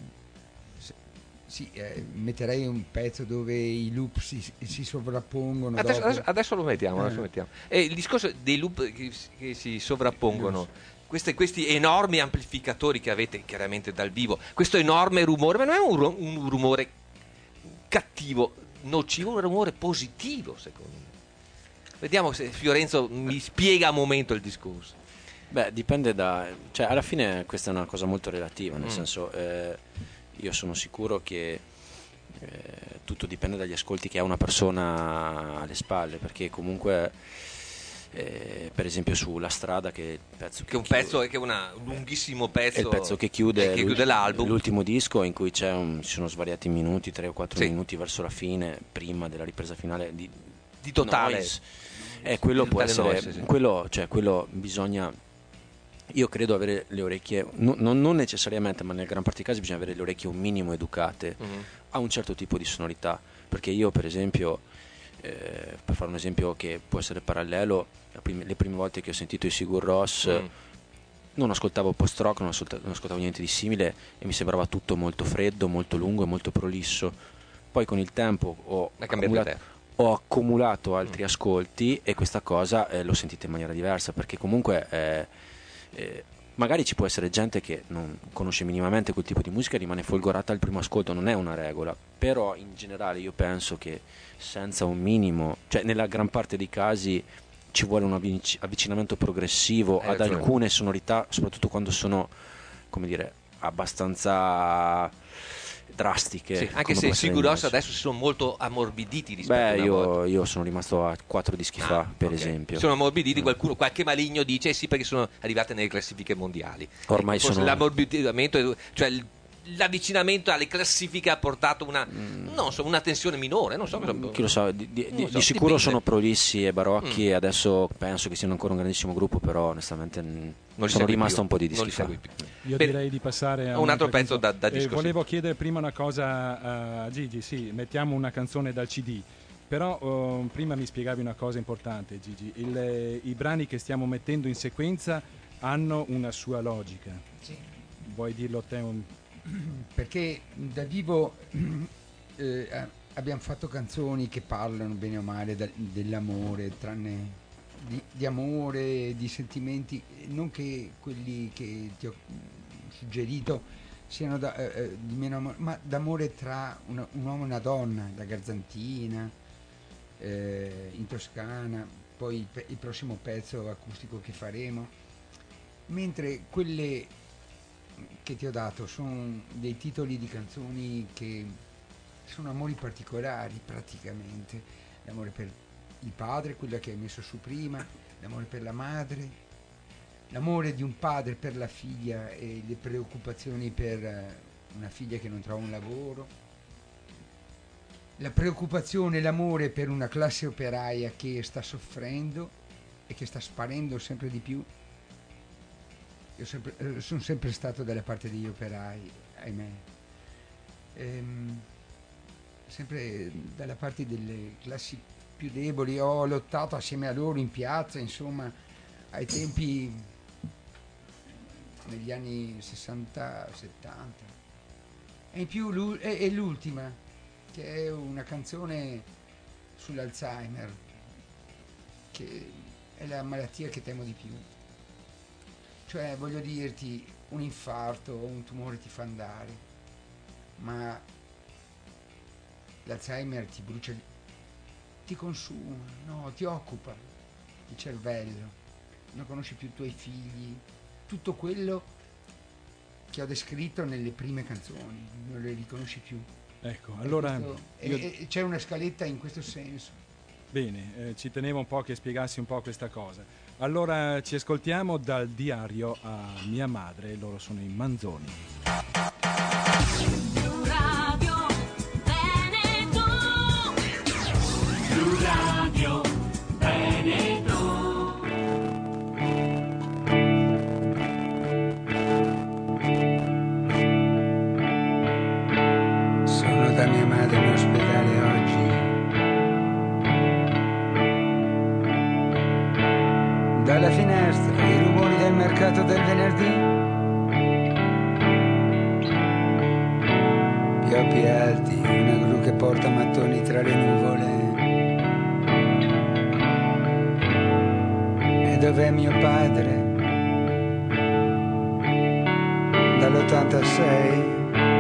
Metterei un pezzo dove i loop si sovrappongono. Adesso lo mettiamo. E il discorso dei loop che si sovrappongono. Questi enormi amplificatori che avete chiaramente dal vivo, questo enorme rumore, ma non è un rumore cattivo, nocivo, un rumore positivo secondo me. Vediamo se Fiorenzo mi spiega a momento il discorso. Beh, dipende cioè alla fine questa è una cosa molto relativa, nel senso io sono sicuro che tutto dipende dagli ascolti che ha una persona alle spalle, perché comunque per esempio sulla strada, che è un lunghissimo pezzo, è il pezzo che chiude l'album, l'ultimo disco, in cui ci sono svariati minuti, 3 o 4 minuti verso la fine, prima della ripresa finale di totale noise. Quello può essere noise, sì. quello bisogna, io credo, avere le orecchie non necessariamente, ma nel gran parte dei casi bisogna avere le orecchie un minimo educate a un certo tipo di sonorità, perché io per esempio per fare un esempio che può essere parallelo, le prime volte che ho sentito i Sigur Rós non ascoltavo post-rock, non ascoltavo niente di simile e mi sembrava tutto molto freddo, molto lungo e molto prolisso. Poi con il tempo ho accumulato altri ascolti e questa cosa l'ho sentita in maniera diversa, perché comunque magari ci può essere gente che non conosce minimamente quel tipo di musica e rimane folgorata al primo ascolto, non è una regola, però in generale io penso che senza un minimo, cioè nella gran parte dei casi ci vuole un avvicinamento progressivo ad alcune sonorità, soprattutto quando sono, come dire, abbastanza drastiche. Sì, anche se i Sigur Rós adesso si sono molto ammorbiditi rispetto a una volta. Io sono rimasto a 4 dischi fa, per esempio. Sono ammorbiditi, qualche maligno dice sì, perché sono arrivate nelle classifiche mondiali. Ormai sono l'ammorbidimento, cioè l'avvicinamento alle classifiche ha portato una tensione minore, non so cosa. Chi lo sa, di sicuro sono prolissi e barocchi e adesso penso che siano ancora un grandissimo gruppo, però onestamente sono rimasto un po' di dischi fa. Io direi di passare a un altro pezzo da disco. Volevo chiedere prima una cosa a Gigi, sì, mettiamo una canzone dal CD. Però prima mi spiegavi una cosa importante, Gigi. I brani che stiamo mettendo in sequenza hanno una sua logica. Sì. Vuoi dirlo a te? Perché da vivo abbiamo fatto canzoni che parlano bene o male dell'amore, tranne di amore, di sentimenti, non che quelli che ti ho suggerito siano di meno amore, ma d'amore tra un uomo e una donna, da Garzantina, in Toscana, poi il prossimo pezzo acustico che faremo, mentre quelle che ti ho dato sono dei titoli di canzoni che sono amori particolari praticamente, l'amore per il padre, quella che hai messo su prima, l'amore per la madre, l'amore di un padre per la figlia e le preoccupazioni per una figlia che non trova un lavoro, la preoccupazione e l'amore per una classe operaia che sta soffrendo e che sta sparendo sempre di più. Io sono sempre stato dalla parte degli operai, ahimè, sempre dalla parte delle classi più deboli. Ho lottato assieme a loro in piazza, insomma, ai tempi, negli anni 60-70. E in più è l'ultima, che è una canzone sull'Alzheimer, che è la malattia che temo di più. Cioè, voglio dirti, un infarto o un tumore ti fa andare, ma l'Alzheimer ti brucia, ti consuma, no, ti occupa il cervello, non conosci più i tuoi figli, tutto quello che ho descritto nelle prime canzoni, non le riconosci più. Ecco, allora c'è una scaletta in questo senso. Bene, ci tenevo un po' che spiegassi un po' questa cosa. Allora ci ascoltiamo dal diario a mia madre, loro sono i Manzoni. Blu Radio Veneto. Blu Radio Veneto. Sono da mia madre in ospedale oggi. Dalla finestra i rumori del mercato del venerdì, pioppi alti, una gru che porta mattoni tra le nuvole. E dov'è mio padre? Dall'86.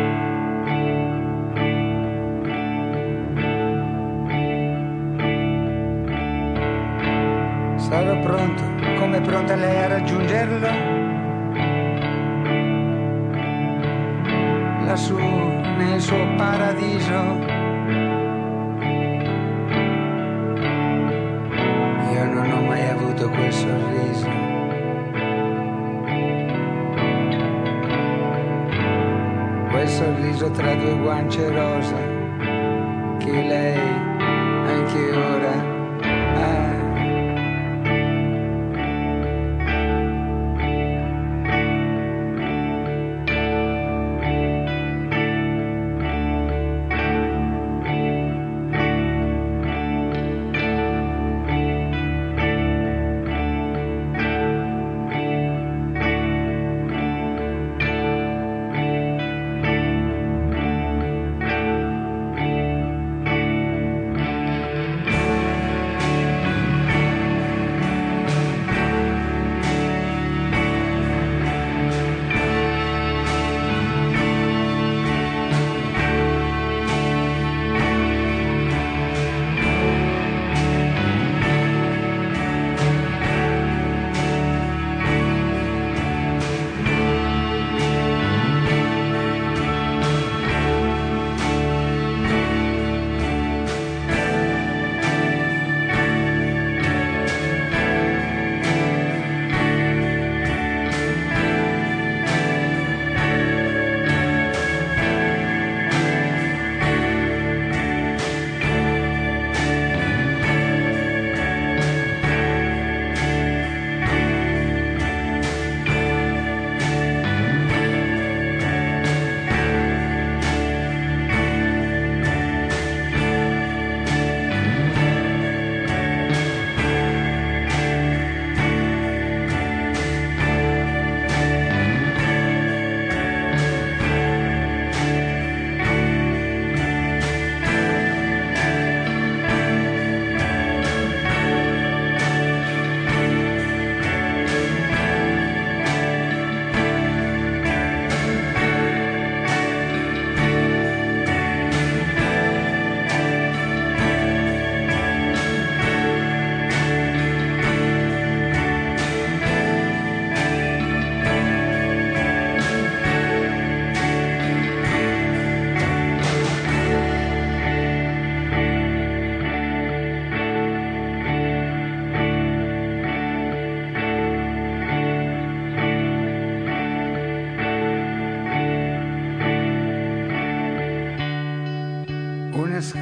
Sarò pronto, come pronta lei a raggiungerlo? Lassù nel suo paradiso. Io non ho mai avuto quel sorriso. Quel sorriso tra due guance rosa che lei anche ora ha.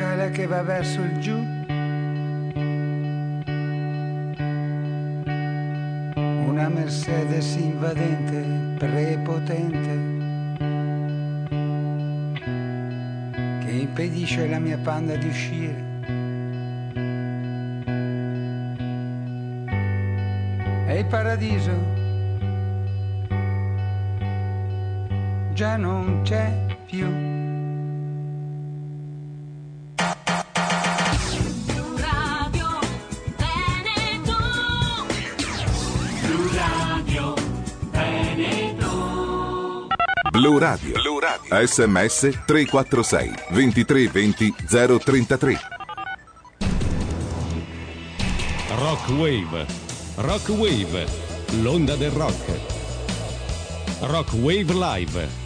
scala che va verso il giù. Una Mercedes invadente, prepotente, che impedisce alla mia panda di uscire. E il paradiso già non c'è più. Radio Veneto. Radio Veneto. Blu Radio. SMS 346 2320 033. Rock Wave. Rock Wave, l'onda del rock. Rock Wave Live. A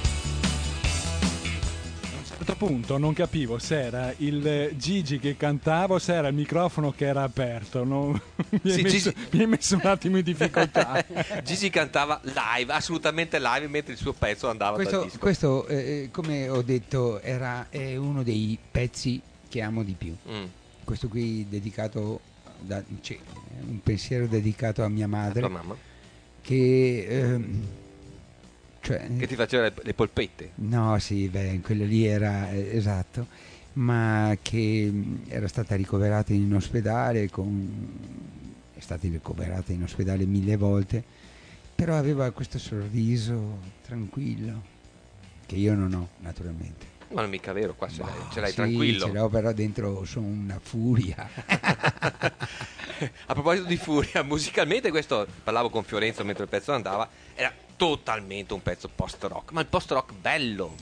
un certo punto non capivo se era il Gigi che cantava o se era il microfono che era aperto. Mi hai messo un attimo in difficoltà. Gigi cantava live, assolutamente live, mentre il suo pezzo andava dal disco. Questo come ho detto, è uno dei pezzi che amo di più. Questo qui dedicato, un pensiero dedicato a mia madre, La tua mamma? che Che ti faceva le polpette. no, sì, quello lì era esatto, ma che era stata ricoverata in ospedale è stata ricoverata in ospedale 1000 volte, però aveva questo sorriso tranquillo che io non ho, naturalmente. Ma non è mica vero, qua ce l'hai Sì, tranquillo. ce l'ho, però dentro sono una furia. A proposito di furia, musicalmente questo, parlavo con Fiorenzo mentre il pezzo andava, era totalmente un pezzo post-rock, ma il post-rock bello,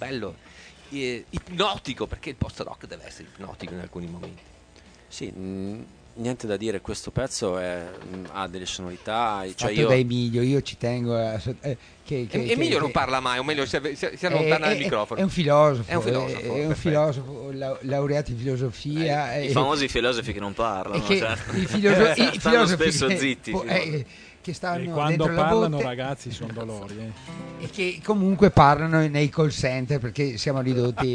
ipnotico, perché il post-rock deve essere ipnotico in alcuni momenti. Sì, niente da dire, questo pezzo ha delle sonorità. Cioè Fatto da Emilio, io ci tengo a Emilio non parla mai, o meglio si allontana dal microfono. È un filosofo, È un filosofo, laureato in filosofia. I famosi filosofi che non parlano, i stanno filosofi spesso zitti. Che stanno E quando dentro la parlano, botte, ragazzi, sono dolori. e che comunque parlano nei call center, perché siamo ridotti.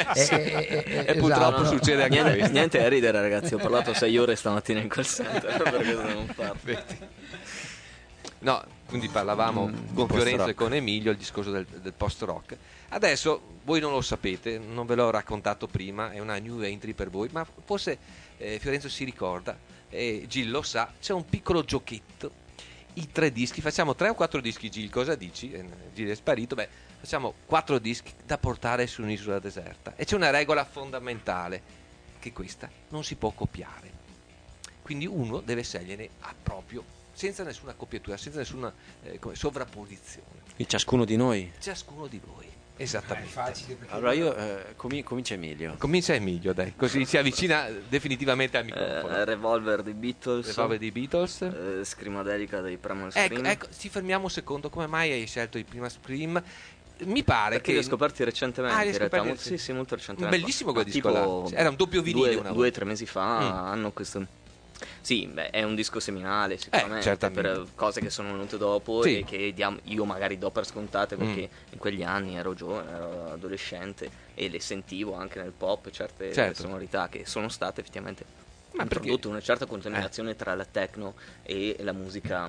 E purtroppo esatto. succede anche questo. Niente a ridere, ragazzi. Ho parlato 6 ore stamattina in call center per questo non farlo. No, quindi parlavamo con Fiorenzo e con Emilio il discorso del post-rock. Adesso voi non lo sapete, non ve l'ho raccontato prima, è una new entry per voi, ma forse Fiorenzo si ricorda e Gil lo sa, c'è un piccolo giochetto. I 3 dischi, facciamo 3 o 4 dischi, Gil, cosa dici? Gil è sparito, facciamo 4 dischi da portare su un'isola deserta. E c'è una regola fondamentale, che questa non si può copiare. Quindi uno deve scegliere a proprio, senza nessuna copiatura, senza nessuna sovrapposizione. E ciascuno di noi. Ciascuno di voi. Esattamente. È facile, perché Allora io comincia Emilio. Comincia Emilio, dai, così si avvicina definitivamente al microfono. Revolver dei Beatles. Revolver dei Beatles. Scrimadelica dei Primal Scream. Ecco, ci fermiamo un secondo. Come mai hai scelto il prima Scream? Mi pare Perché che li ho scoperti recentemente, li hai in realtà. scoperti? Sì, molto recentemente. Bellissimo quel disco Tipo là. Era un doppio vinile una 2 o volta. 3 mesi fa hanno questo. Sì, è un disco seminale sicuramente, certamente. per cose che sono venute dopo Sì. e che io magari do per scontate, perché in quegli anni ero giovane, ero adolescente e le sentivo anche nel pop, certe sonorità che sono state effettivamente introdotte, una certa continuazione tra la techno e la musica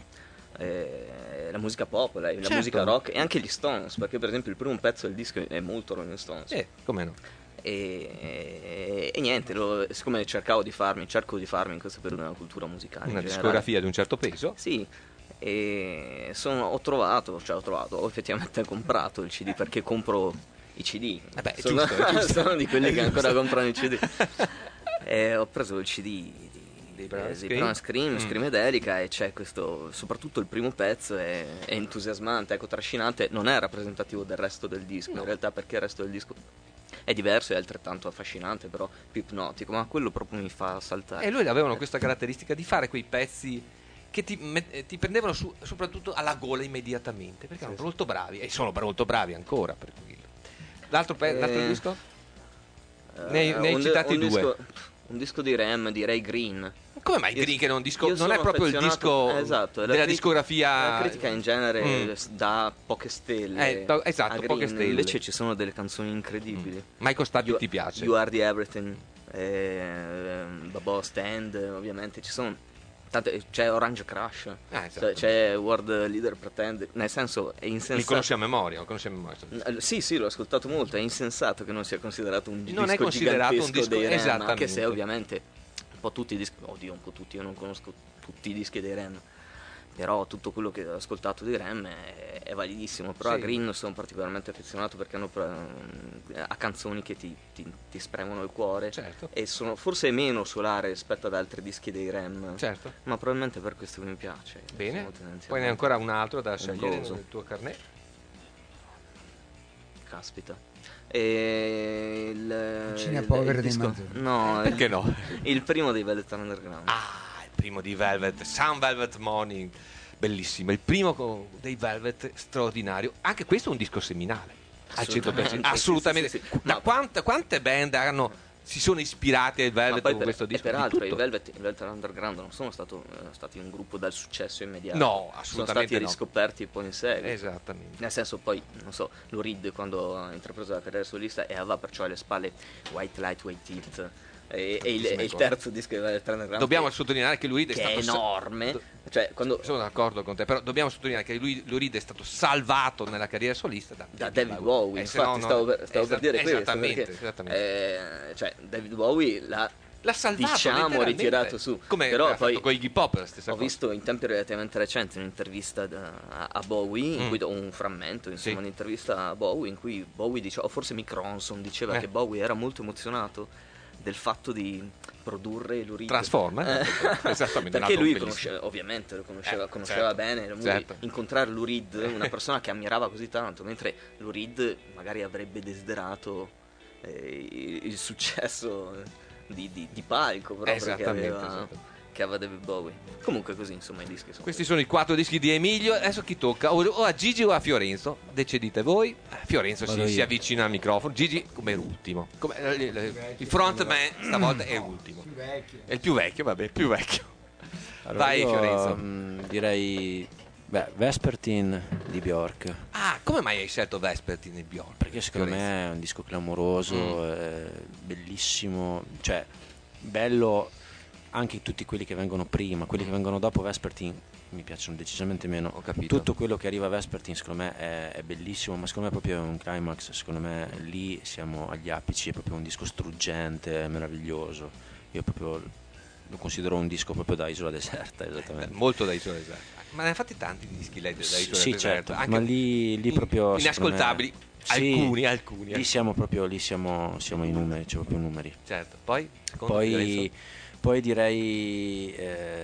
pop, la musica rock, e anche gli Stones, perché per esempio il primo pezzo del disco è molto Rolling Stones. Come no? E niente, siccome cerco di farmi in questo periodo una cultura musicale, Una in generale. discografia di un certo peso. Sì, e ho effettivamente comprato il CD, perché compro i CD. È sono, giusto. sono di quelli che ancora comprano i CD. E ho preso il CD dei Primal Scream, Screamadelica, e c'è questo, soprattutto il primo pezzo è entusiasmante, trascinante, non è rappresentativo del resto del disco, in realtà, perché il resto del disco è diverso, è altrettanto affascinante, però più ipnotico, ma quello proprio mi fa saltare. E lui avevano questa caratteristica di fare quei pezzi che ti prendevano soprattutto alla gola immediatamente, perché erano molto bravi, e sono molto bravi ancora per quello. L'altro disco? Ne hai citati 2. Un disco di Rem, di Ray Green. Come mai Green, che non è sono proprio il disco esatto, della discografia? La critica in genere dà poche stelle. Esatto, a Green, poche stelle. Invece ci sono delle canzoni incredibili. Michael Stipe ti piace? You Are the Everything Babò Stand, ovviamente ci sono c'è Orange Crush, esatto. c'è World Leader Pretend, nel senso è insensato. Mi conosci a memoria, Sì, l'ho ascoltato molto, è insensato che non sia considerato un non disco è considerato un disco dei Rem, esattamente. anche se ovviamente un po' tutti i dischi, un po' tutti, io non conosco tutti i dischi dei Rem, però tutto quello che ho ascoltato dei Rem è validissimo. Però sì. A Green sono particolarmente affezionato perché hanno a canzoni che ti spremono il cuore, certo. E sono forse meno solare rispetto ad altri dischi dei Rem, certo. ma probabilmente per questo mi piace. Bene, poi ne hai ancora un altro da scegliere Cosa? nel tuo carnet. Caspita. Cucina povera dei disco, Manzoni. no, Perché no? Il primo dei Velvet Underground. Il primo di Velvet, Some Velvet Morning, bellissimo. Il primo dei Velvet, straordinario. Anche questo è un disco seminale. Al 100%. Assolutamente. Sì. Da quante band si sono ispirati ai Velvet con questo disco? E peraltro i Velvet Underground non sono stati un gruppo dal successo immediato. No, assolutamente sono stati no. riscoperti poi in seguito. Esattamente. Nel senso, poi, non so, Lou Reed quando ha intrapreso la carriera solista e aveva perciò alle spalle White Light, White Teeth. E il terzo disco di Velvet Underground. Dobbiamo sottolineare che Lou Reed è stato enorme. Cioè, sono d'accordo con te, però dobbiamo sottolineare che Lou Reed è stato salvato nella carriera solista da David Bowie. Infatti, stavo per dire esattamente, questo. Esattamente. Cioè, David Bowie l'ha salvato, diciamo ritirato su. Come però poi con Iggy Pop la stessa ho cosa. visto in tempi relativamente recenti un'intervista a Bowie, in cui un frammento, insomma, Sì. un'intervista a Bowie in cui Bowie diceva, o forse Mick Ronson diceva che Bowie era molto emozionato del fatto di produrre Lou Reed. Transformer, esattamente. Perché lui ovviamente lo conosceva certo, bene, certo. Incontrare Lou Reed, una persona che ammirava così tanto, mentre Lou Reed magari avrebbe desiderato il successo di palco proprio che aveva David Bowie. Comunque così, insomma, i dischi sono Questi sono i 4 dischi di Emilio. Adesso chi tocca? O a Gigi o a Fiorenzo? Decidete voi. Fiorenzo si avvicina al microfono. Gigi come l'ultimo. Il frontman stavolta è l'ultimo. È il più vecchio, vabbè, più vecchio. Allora, vai io, Fiorenzo. Direi Vespertine di Bjork. Come mai hai scelto Vespertine di Bjork? Perché secondo me è un disco clamoroso, bellissimo, cioè bello anche tutti quelli che vengono prima. Quelli che vengono dopo Vespertine mi piacciono decisamente meno. Ho capito. Tutto quello che arriva a Vespertine secondo me è bellissimo, ma secondo me è proprio un climax. Secondo me lì siamo agli apici, è proprio un disco struggente, meraviglioso. Io proprio lo considero un disco proprio da isola deserta, esattamente. Molto da isola deserta. Ma ne ha fatti tanti di dischi lei da isola deserta. Sì, certo, anche ma lì proprio inascoltabili. Alcuni. Lì siamo proprio siamo i numeri, c'è proprio i numeri. Certo. Poi direi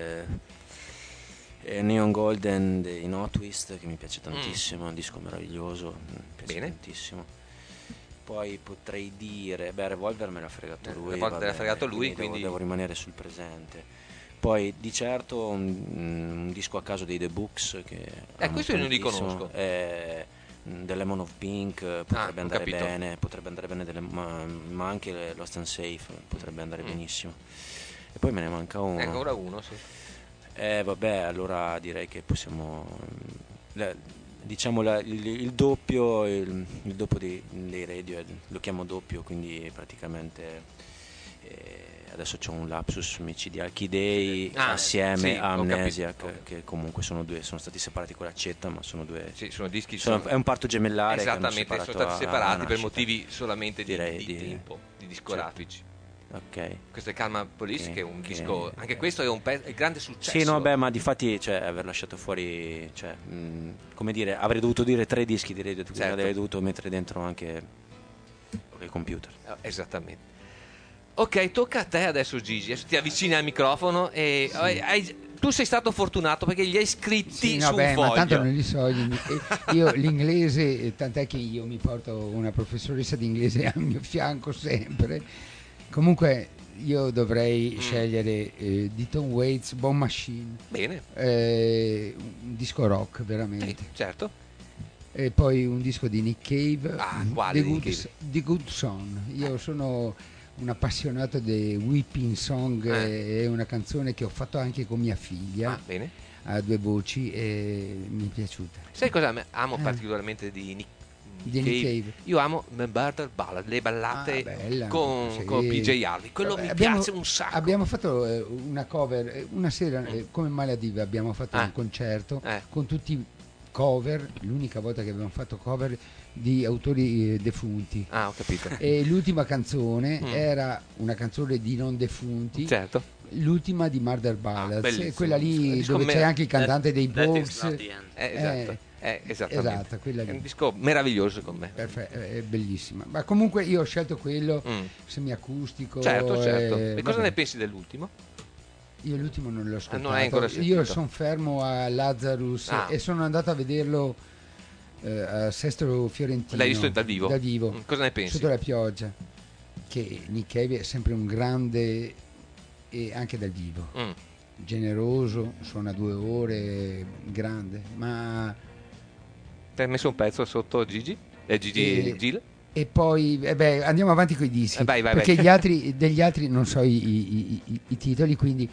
Neon Golden dei No Twist, che mi piace tantissimo, è un disco meraviglioso, mi piace tantissimo. Poi potrei dire Revolver me l'ha fregato lui, quindi devo rimanere sul presente. Poi di certo un disco a caso dei The Books che questo io non li conosco. The Lemon of Pink potrebbe andare bene, ma anche Lost and Safe potrebbe andare benissimo. E poi me ne manca uno. Ancora uno, sì. Vabbè, allora direi che possiamo diciamo il doppio dei Radiohead, lo chiamo doppio, quindi praticamente adesso c'ho un lapsus micidiale, Key Day assieme a Amnesiac, che comunque sono stati separati con l'accetta, ma sono due. Sì, sono dischi. È un parto gemellare. Esattamente, sono stati separati per motivi solamente di tempo, di discografici. Ok. Questo è Karma Police, che è un disco, anche questo è un grande successo. Sì, no, beh, ma difatti, aver lasciato fuori, come dire, avrei dovuto dire 3 dischi di Radio, avrei dovuto mettere dentro anche il computer. Esattamente. Ok, tocca a te adesso, Gigi. Adesso ti avvicini al microfono e tu sei stato fortunato perché li hai scritti su un foglio. Ma tanto non li so. Io l'inglese, tant'è che io mi porto una professoressa di inglese al mio fianco sempre. Comunque io dovrei scegliere di Tom Waits, Bomb Machine. Bene. Un disco rock, veramente. Certo. E poi un disco di Nick Cave, The Good Song. Io sono un appassionato dei Weeping Song, è una canzone che ho fatto anche con mia figlia. Bene. A 2 voci e mi è piaciuta. Sai cosa amo particolarmente di di Nick Cave. Io amo Murder Ballad, le ballate bella, con PJ Harvey, quello mi piace un sacco. Abbiamo fatto una cover una sera come Maladive, abbiamo fatto un concerto con tutti i cover, l'unica volta che abbiamo fatto cover di autori defunti. Ho capito. E l'ultima canzone era una canzone di non defunti. Certo. L'ultima di Murder Ballads, quella lì Disco dove c'è anche il cantante dei That Pogues. is not the end. Esatto. Esattamente. Esatto, quella lì. È un disco meraviglioso secondo me. Perfetto, è bellissima. Ma comunque io ho scelto quello semiacustico. Certo. E cosa ne pensi dell'ultimo? Io l'ultimo non l'ho ascoltato. Non hai ancora sentito? Io sono fermo a Lazarus e sono andato a vederlo a Sesto Fiorentino. L'hai visto dal vivo? Dal vivo. Cosa ne pensi? Sotto la pioggia. Che Nick Cave è sempre un grande, e anche dal vivo. Generoso, suona 2 ore, grande. Ma ti hai messo un pezzo sotto Gigi? Gil? E poi andiamo avanti con i dischi, perché degli altri non so i titoli, quindi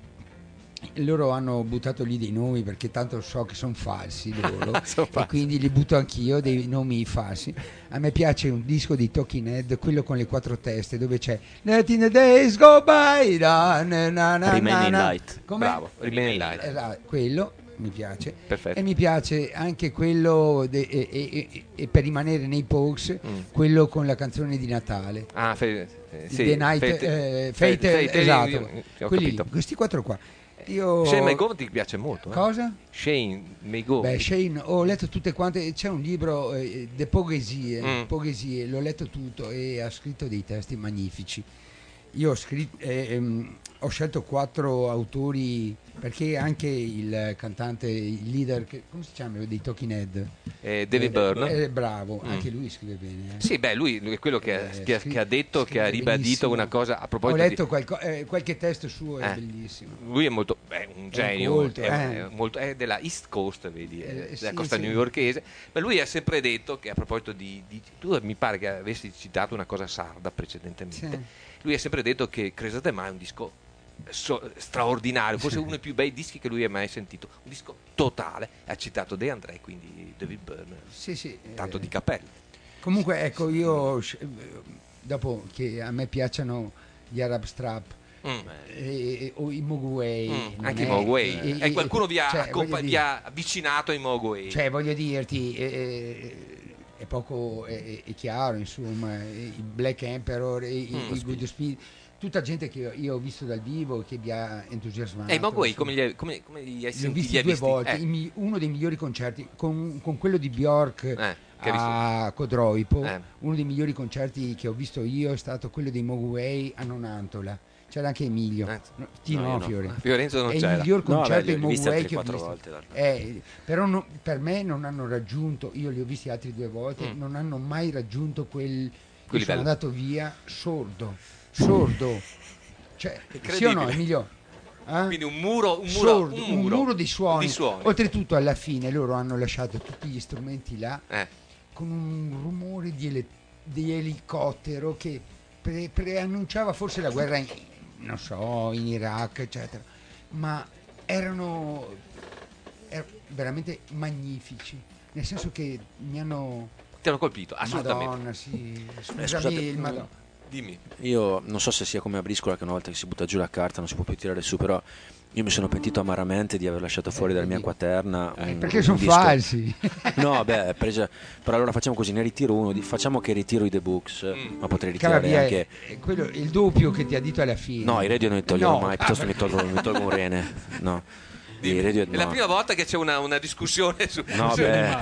loro hanno buttato lì dei nomi perché tanto so che sono falsi loro e quindi li butto anch'io dei nomi falsi. A me piace un disco di Talking Head, quello con le 4 teste, dove c'è Let in the days go by, Remaining Light. Bravo, Remaining Light. Esatto, quello mi piace. Perfetto. E mi piace anche quello e per rimanere nei Pogues, quello con la canzone di Natale. The Night Fate, esatto. Questi 4 qua. Shane McGowan ti piace molto? Cosa? Shane McGowan. Shane, ho letto tutte quante. C'è un libro de poesie, l'ho letto tutto e ha scritto dei testi magnifici. Io ho scelto 4 autori perché anche il cantante, il leader, come si chiama, dei Talking Head? David Byrne. Bravo, anche lui scrive bene. Sì, lui è quello che ha detto, che ha ribadito benissimo. una cosa a proposito. Ho letto qualche testo suo, è bellissimo. Lui è molto un genio, è della East Coast, vedi, della costa newyorkese. Ma lui ha sempre detto che a proposito tu mi pare che avessi citato una cosa sarda precedentemente. Sì. Lui ha sempre detto che Cresate Mai è un disco straordinario, forse uno dei più bei dischi che lui ha mai sentito, un disco totale. Ha citato De André, quindi David Byrne. Sì, tanto di cappello. Comunque ecco, io dopo che a me piacciono gli Arab Strap o i Mogwai, anche i Mogwai, e qualcuno vi ha avvicinato ai Mogwai, cioè voglio dirti è poco è chiaro, insomma, i Black Emperor, i Good Speed, tutta gente che io ho visto dal vivo e che mi ha entusiasmato. E i Mogwai come li hai sentiti? Li ho visti 2 volte, uno dei migliori concerti con quello di Bjork a Codroipo, uno dei migliori concerti che ho visto io è stato quello dei Mogwai a Nonantola. C'era anche Emilio, Fiorenzo non è c'era. Il miglior concerto dei Mogwai che ho 4 visto. volte. Però per me non hanno raggiunto, io li ho visti altri 2 volte, non hanno mai raggiunto quel sono andato via sordo. Cioè, sì o no, Emilio? Quindi un muro di suoni. Oltretutto alla fine loro hanno lasciato tutti gli strumenti là con un rumore di elicottero che preannunciava forse la guerra in Iraq, eccetera, ma erano veramente magnifici, nel senso che ti hanno colpito assolutamente. Madonna, sì. Scusami, il Madonna. Dimmi. Io non so se sia come a Briscola, che una volta che si butta giù la carta non si può più tirare su, però io mi sono pentito amaramente di aver lasciato fuori dalla mia quaterna perché sono falsi. No, però allora facciamo così, ne ritiro uno, facciamo che ritiro i The Books, ma potrei ritirare anche quello, il doppio che ti ha detto alla fine. No, i radio non li toglierò mai, piuttosto mi tolgo un rene. No. È la prima volta che c'è una discussione su no,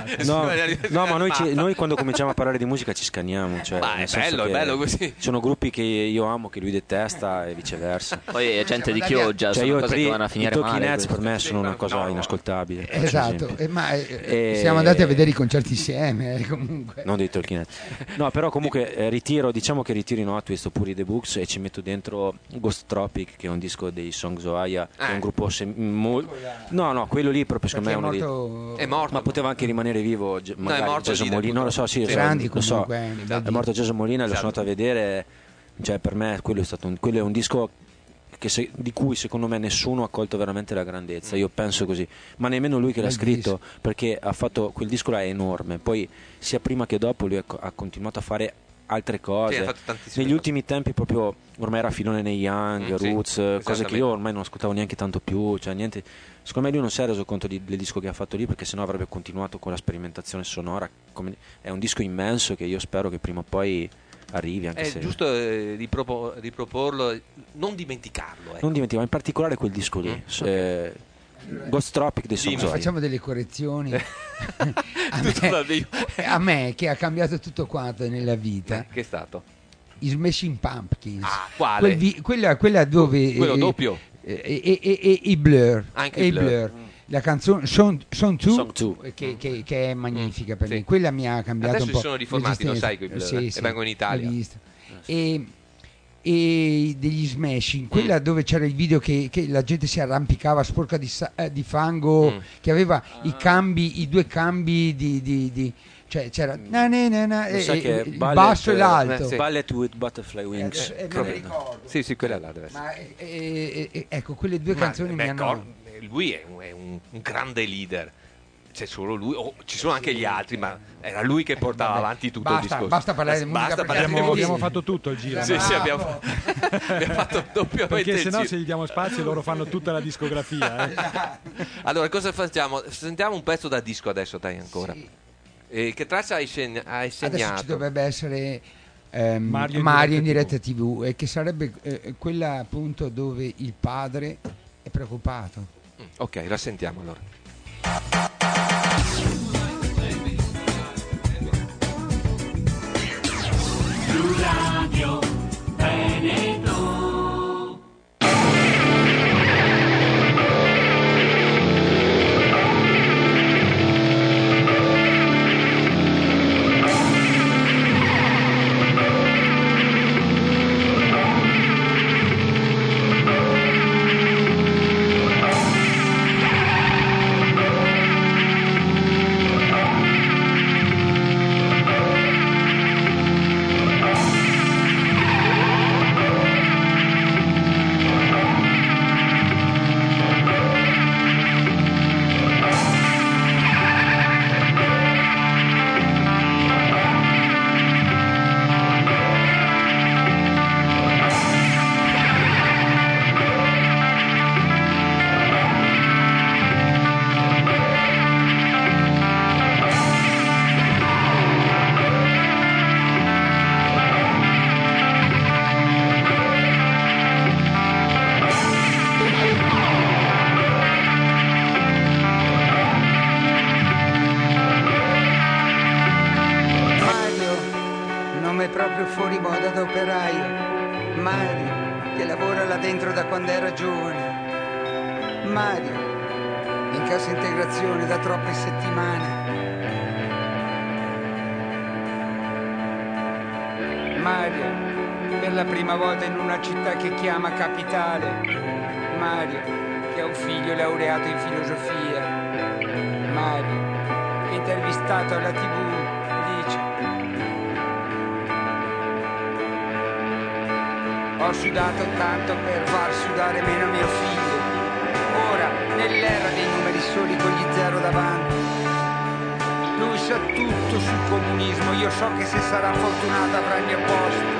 ma noi quando cominciamo a parlare di musica ci scanniamo, cioè, è bello così. Sono gruppi che io amo, che lui detesta e viceversa. Poi è gente di chioggia, cioè, sono cose che vanno a finire i male. Talking per me sono una cosa inascoltabile. Esatto, siamo andati a vedere i concerti insieme comunque. Non dei Talking Heads. No, però comunque diciamo che ritiro i Not Twist oppure i The Books e ci metto dentro Ghost Tropic, che è un disco dei Songs Oaya, che è un gruppo No, quello lì proprio secondo me è uno è morto. Ma poteva anche rimanere vivo, magari è morto Jason Molina, non lo so, sì, lo so. È morto Jason Molina, l'ho suonato a vedere, cioè per me quello è un disco di cui secondo me nessuno ha colto veramente la grandezza, io penso così, ma nemmeno lui che l'ha scritto, perché ha fatto quel disco là è enorme, poi sia prima che dopo lui ha continuato a fare altre cose. Sì, ha fatto tantissime negli cose. ultimi tempi proprio ormai era filone nei Young, Sì, Roots, cose che esattamente. io ormai non ascoltavo neanche tanto più, cioè niente. Secondo me lui non si è reso conto del disco che ha fatto lì, perché sennò avrebbe continuato con la sperimentazione sonora. È un disco immenso che io spero che prima o poi arrivi, anche È se giusto riproporlo, non dimenticarlo. Ecco. non dimentichiamo in particolare quel disco lì, Ghost Tropic dei Dimmi. Sonzoi. Facciamo delle correzioni. Tutto da Dio. A me che ha cambiato tutto quanto nella vita, Che è stato? i Smashing Pumpkins. Ah, quale? Quella dove Quello doppio? i Blur, Anche e i i Blur. la canzone Song 2 Song 2. che è magnifica per Sì. me, quella mi ha cambiato Adesso un po' si sono riformati, lo l'esistenza. sai, quei Blur, e vengono in Italia. l'ho visto. E degli Smashing, quella dove c'era il video che la gente si arrampicava sporca di fango, che aveva i due cambi cioè c'era Mi sa che il Ballet, basso e l'alto. sì. Ballet with Butterfly Wings. Non mi Credo. ricordo. Sì, quella là deve essere. Ma ecco, quelle due canzoni mi hanno... Lui è un grande leader. C'è solo lui, ci sono anche gli altri, ma era lui che portava vabbè, avanti tutto basta, il discorso. basta parlare di musica, perché parlare di Abbiamo, musica. abbiamo fatto tutto il giro. Sì, sì, abbiamo fatto doppiamente Perché il se no giro. se gli diamo spazio loro fanno tutta la discografia. Allora, cosa facciamo? Sentiamo un pezzo da disco adesso, dai, ancora. Sì. Che traccia hai Adesso segnato? ci dovrebbe essere Mario Mario in in diretta diretta TV, e che sarebbe quella appunto dove il padre è preoccupato. Ok, la sentiamo allora. Radio Veneto. Nome proprio fuori moda da operaio. Mario, che lavora là dentro da quando era giovane. Mario, in cassa integrazione da troppe settimane. Mario, per la prima volta in una città che chiama capitale. Mario, che ha un figlio laureato in filosofia. Mario, che intervistato alla TV dice: ho sudato tanto per far sudare meno mio figlio. Ora, nell'era dei numeri soli con gli zero davanti, lui sa tutto sul comunismo. Io so che se sarà fortunato avrà il mio posto.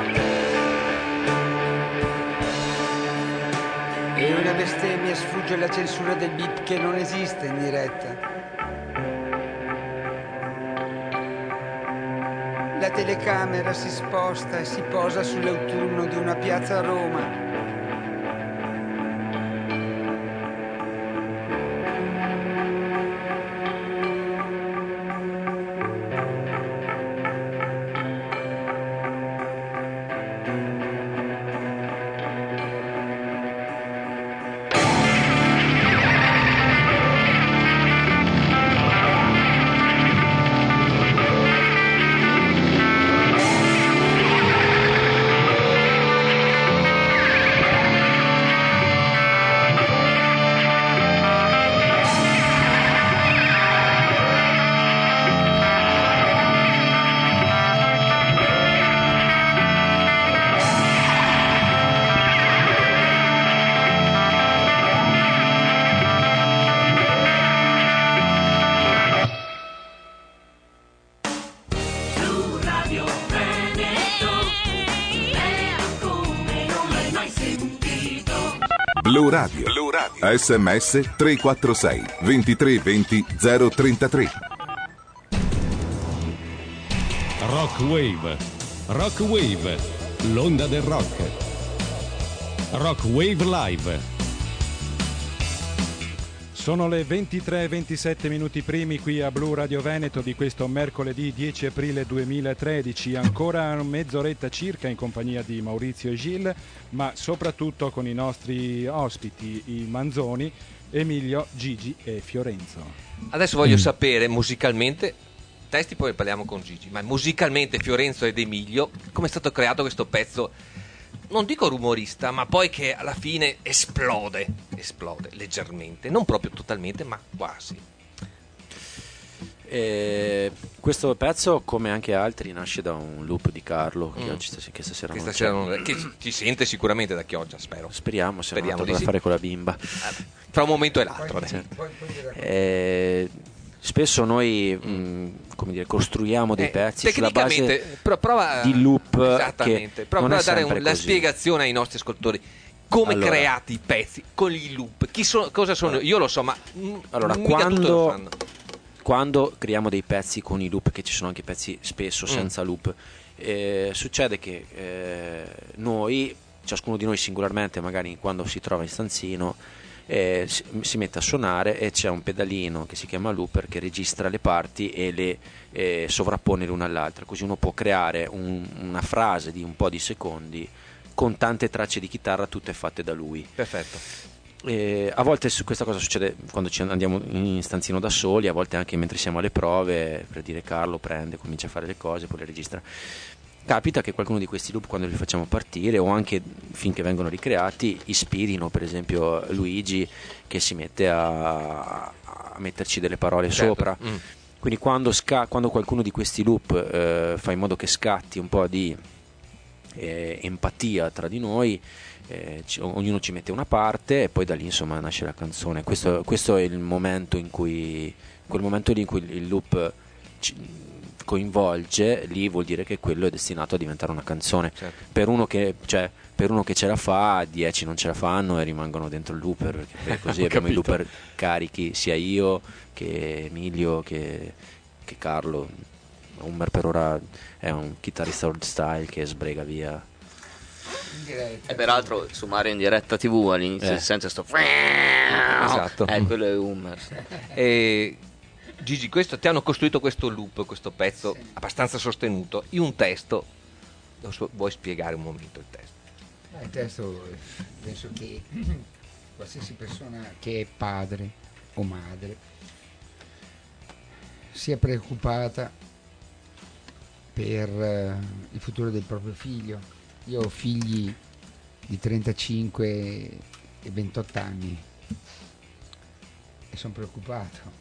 E una bestemmia sfugge alla censura del bip che non esiste in diretta. La telecamera si sposta e si posa sull'autunno di una piazza a Roma. Blu Radio. SMS 346 2320 033. Rock Wave, l'onda del rock. Rock Wave Live. Sono le 23:27 minuti primi qui a Blu Radio Veneto di questo mercoledì 10 aprile 2013. Ancora mezz'oretta circa in compagnia di Maurizio e Gilles, ma soprattutto con i nostri ospiti, i Manzoni, Emilio, Gigi e Fiorenzo. Adesso voglio sapere musicalmente, testi poi parliamo con Gigi, ma musicalmente Fiorenzo ed Emilio, come è stato creato questo pezzo? Non dico rumorista, ma poi che alla fine esplode leggermente, non proprio totalmente, ma quasi. Questo pezzo, come anche altri, nasce da un loop di Carlo che oggi stasera non c'è. Che ci sente sicuramente da Chioggia, spero. Speriamo di torna a sì. fare con la bimba. Tra un momento e l'altro. Spesso noi costruiamo dei pezzi sulla base prova, di loop. Esattamente. Che non è a dare sempre la così. spiegazione ai nostri ascoltatori. Come creati i pezzi con i loop? Cosa sono? Io lo so, ma allora, mica tutti lo fanno. Quando creiamo dei pezzi con i loop, che ci sono anche pezzi spesso senza loop, succede che noi, ciascuno di noi singolarmente, magari quando si trova in stanzino, si mette a suonare e c'è un pedalino che si chiama looper che registra le parti e le sovrappone l'una all'altra, così uno può creare una frase di un po' di secondi con tante tracce di chitarra tutte fatte da lui. Perfetto. A volte questa cosa succede quando ci andiamo in stanzino da soli, a volte anche mentre siamo alle prove, per dire Carlo prende, comincia a fare le cose, poi le registra. Capita che qualcuno di questi loop, quando li facciamo partire o anche finché vengono ricreati, ispirino per esempio Luigi, che si mette a metterci delle parole sopra. Quindi quando qualcuno di questi loop fa in modo che scatti un po' di empatia tra di noi, ognuno ci mette una parte e poi da lì insomma nasce la canzone. Questo è il momento in cui il loop coinvolge, lì vuol dire che quello è destinato a diventare una canzone. Certo. Per uno che ce la fa, 10 non ce la fanno e rimangono dentro il looper, perché così abbiamo i looper carichi, sia io che Emilio che Carlo. Umber per ora è un chitarrista old style che sbrega via. E peraltro su Mario in diretta TV all'inizio si sente sto Esatto. Quello è Umber. E Gigi, ti hanno costruito questo loop, questo pezzo abbastanza sostenuto in un testo. Vuoi spiegare un momento il testo? Il testo, penso che qualsiasi persona che è padre o madre sia preoccupata per il futuro del proprio figlio. Io ho figli di 35 e 28 anni e sono preoccupato.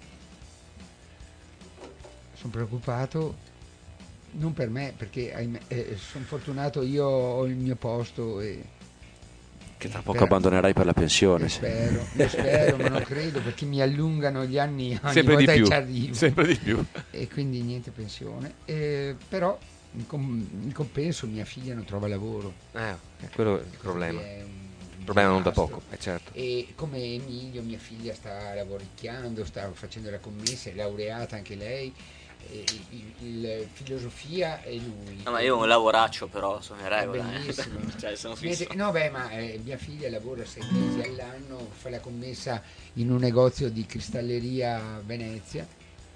Sono preoccupato non per me, perché sono fortunato, io ho il mio posto e che tra poco abbandonerai per la pensione. Lo spero, ma non credo, perché mi allungano gli anni ogni sempre volta di che più, ci arrivo. sempre di più. E quindi niente pensione. Però in compenso mia figlia non trova lavoro. Quello è il problema. È Il problema non da poco, certo. E come Emilio, mia figlia sta lavoricchiando, sta facendo la commessa, è laureata anche lei. Il filosofia è lui. No, ma io ho un lavoraccio, però sono regola. Bellissimo. Cioè, sono fisso. No, ma mia figlia lavora 6 mesi all'anno, fa la commessa in un negozio di cristalleria a Venezia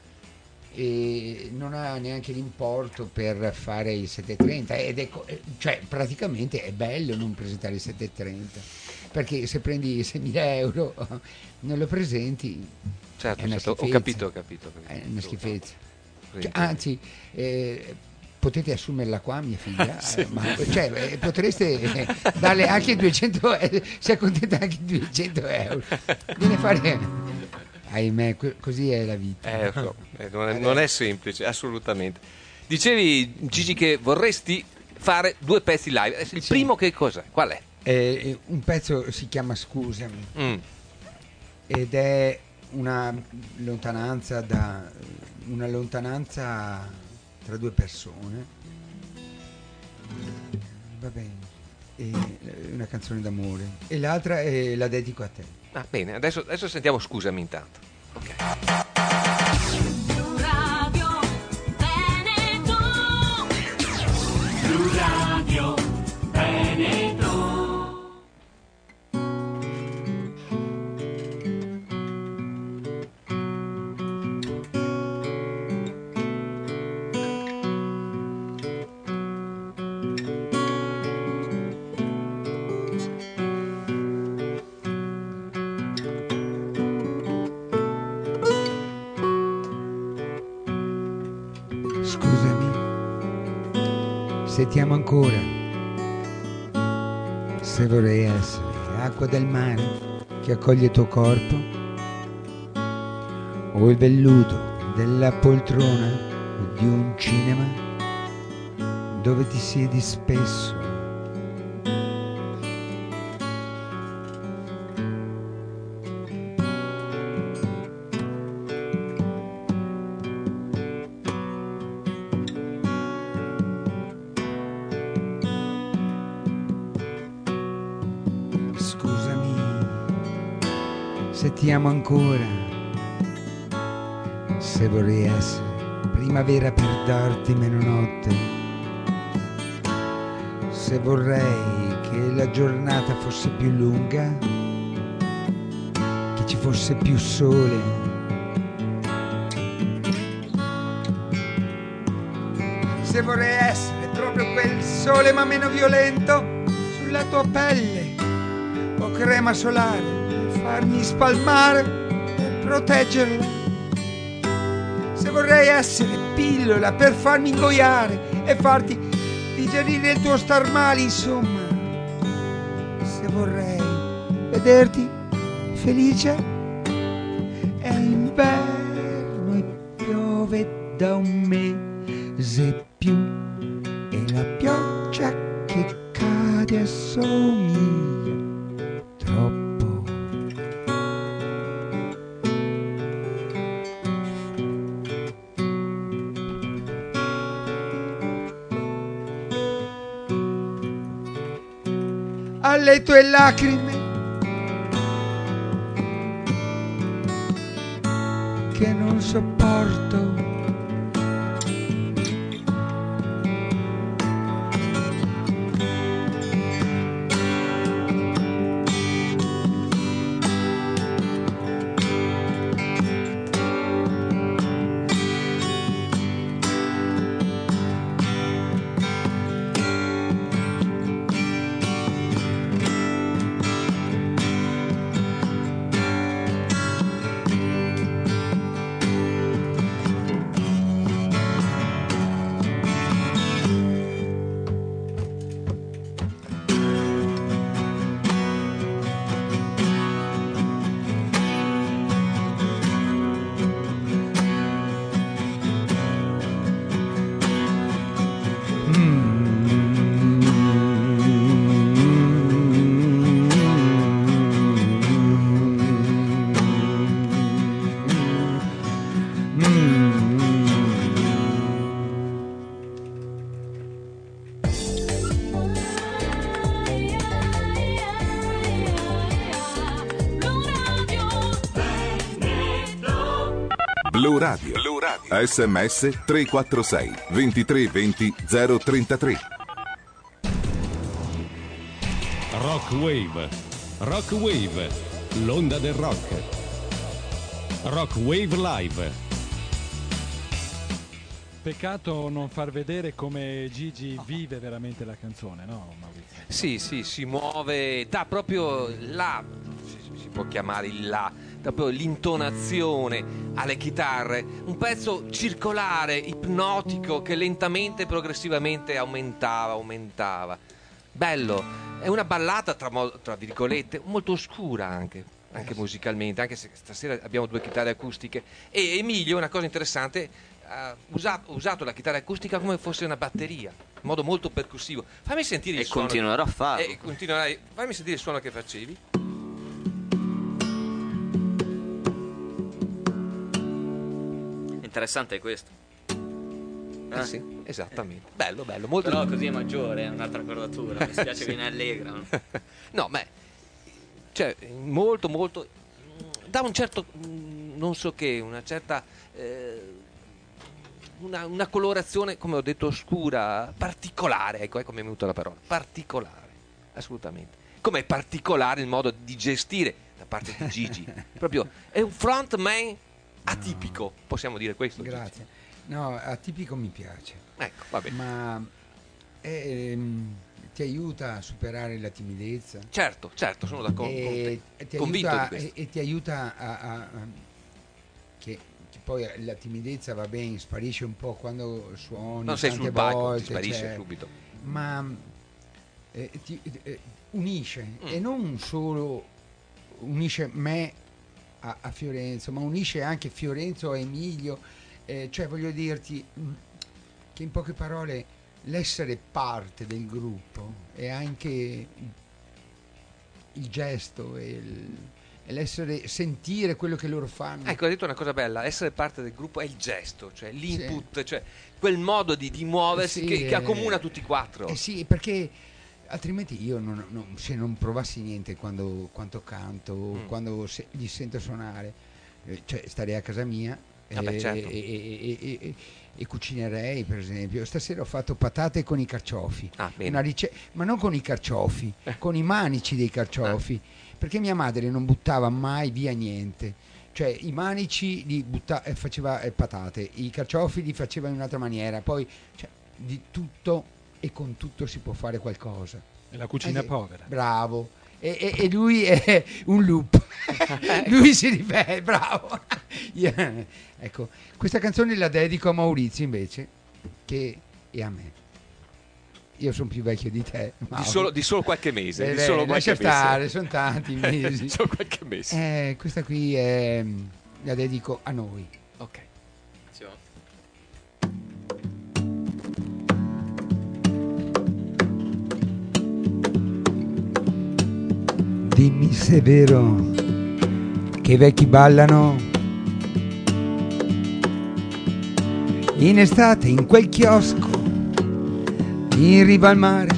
e non ha neanche l'importo per fare il 730 cioè praticamente è bello non presentare il 730, perché se prendi 6.000 euro non lo presenti. Certo, è una ho schifezza. capito. È una schifezza. Anzi, potete assumerla qua, mia figlia, potreste darle anche 200 euro, si accontenta anche 200 euro. Viene fare, ahimè, così è la vita. Non è semplice, assolutamente. Dicevi, Gigi, che vorresti fare 2 pezzi live. Il primo che cos'è? Qual è? Un pezzo si chiama Scusami ed è una lontananza tra 2 persone. Va bene. una canzone d'amore, e l'altra la dedico a te. Ah, bene, adesso sentiamo Scusami intanto. Ok. Blu Radio Veneto. Blu Radio Veneto. Se ti amo ancora, se vorrei essere acqua del mare che accoglie il tuo corpo, o il velluto della poltrona di un cinema dove ti siedi spesso. Se ti amo ancora, se vorrei essere primavera per darti meno notte, se vorrei che la giornata fosse più lunga, che ci fosse più sole, se vorrei essere proprio quel sole ma meno violento sulla tua pelle, o crema solare, farmi spalmare per proteggerla, se vorrei essere pillola per farmi ingoiare e farti digerire il tuo star male, insomma, se vorrei vederti felice, è inverno e piove da un mese più e la pioggia che cade assomiglia troppo alle tue lacrime che non sopporto. Blu Radio. SMS 346 2320 033. Rock Wave, l'onda del rock. Rock Wave Live. Peccato non far vedere come Gigi vive veramente la canzone, no Maurizio? Sì, si muove, dà proprio si può chiamare il proprio l'intonazione alle chitarre, un pezzo circolare, ipnotico, che lentamente e progressivamente aumentava. Bello, è una ballata tra virgolette, molto oscura anche musicalmente, anche se stasera abbiamo 2 chitarre acustiche. E Emilio, una cosa interessante, ha usato la chitarra acustica come fosse una batteria, in modo molto percussivo. Fammi sentire il suono. Continuerò a farlo. Fammi sentire il suono che facevi. Interessante è questo. Sì, esattamente. Bello, molto. Però così è maggiore, è un'altra cordatura. Mi spiace che ne allegra. No, ma cioè molto da un certo non so che, una certa una colorazione, come ho detto, scura, particolare, ecco mi è venuta la parola, particolare, assolutamente. Com'è particolare il modo di gestire da parte di Gigi, proprio è un frontman atipico, possiamo dire questo. Grazie. No, atipico mi piace. Ecco, va bene. Ma ti aiuta a superare la timidezza. Certo, sono d'accordo con te. Convinto di questo. E ti aiuta che poi la timidezza va bene, sparisce un po' quando suoni. Non sei tante sul palco, volte, ti sparisce cioè, subito. Ma unisce, e non solo unisce me a Fiorenzo, ma unisce anche Fiorenzo a Emilio. Cioè voglio dirti che in poche parole l'essere parte del gruppo è anche il gesto e l'essere, sentire quello che loro fanno. Ecco, hai detto una cosa bella, essere parte del gruppo è il gesto, cioè l'input, cioè quel modo di muoversi che accomuna tutti e quattro. Sì, perché altrimenti io se non provassi niente quando canto, quando li sento suonare, cioè starei a casa mia certo. e cucinerei, per esempio. Stasera ho fatto patate con i carciofi, bene. ma non con i carciofi, con i manici dei carciofi, perché mia madre non buttava mai via niente. Cioè i manici li faceva patate, i carciofi li faceva in un'altra maniera, poi cioè, di tutto e con tutto si può fare qualcosa. È la cucina povera. Bravo. E lui è un loop. Lui si ripete, bravo. Ecco, questa canzone la dedico a Maurizio invece, e a me. Io sono più vecchio di te. Di solo qualche mese. Lascia stare, sono tanti mesi. Solo qualche mese. Questa qui la dedico a noi. Ok. Dimmi se è vero che i vecchi ballano in estate in quel chiosco in riva al mare.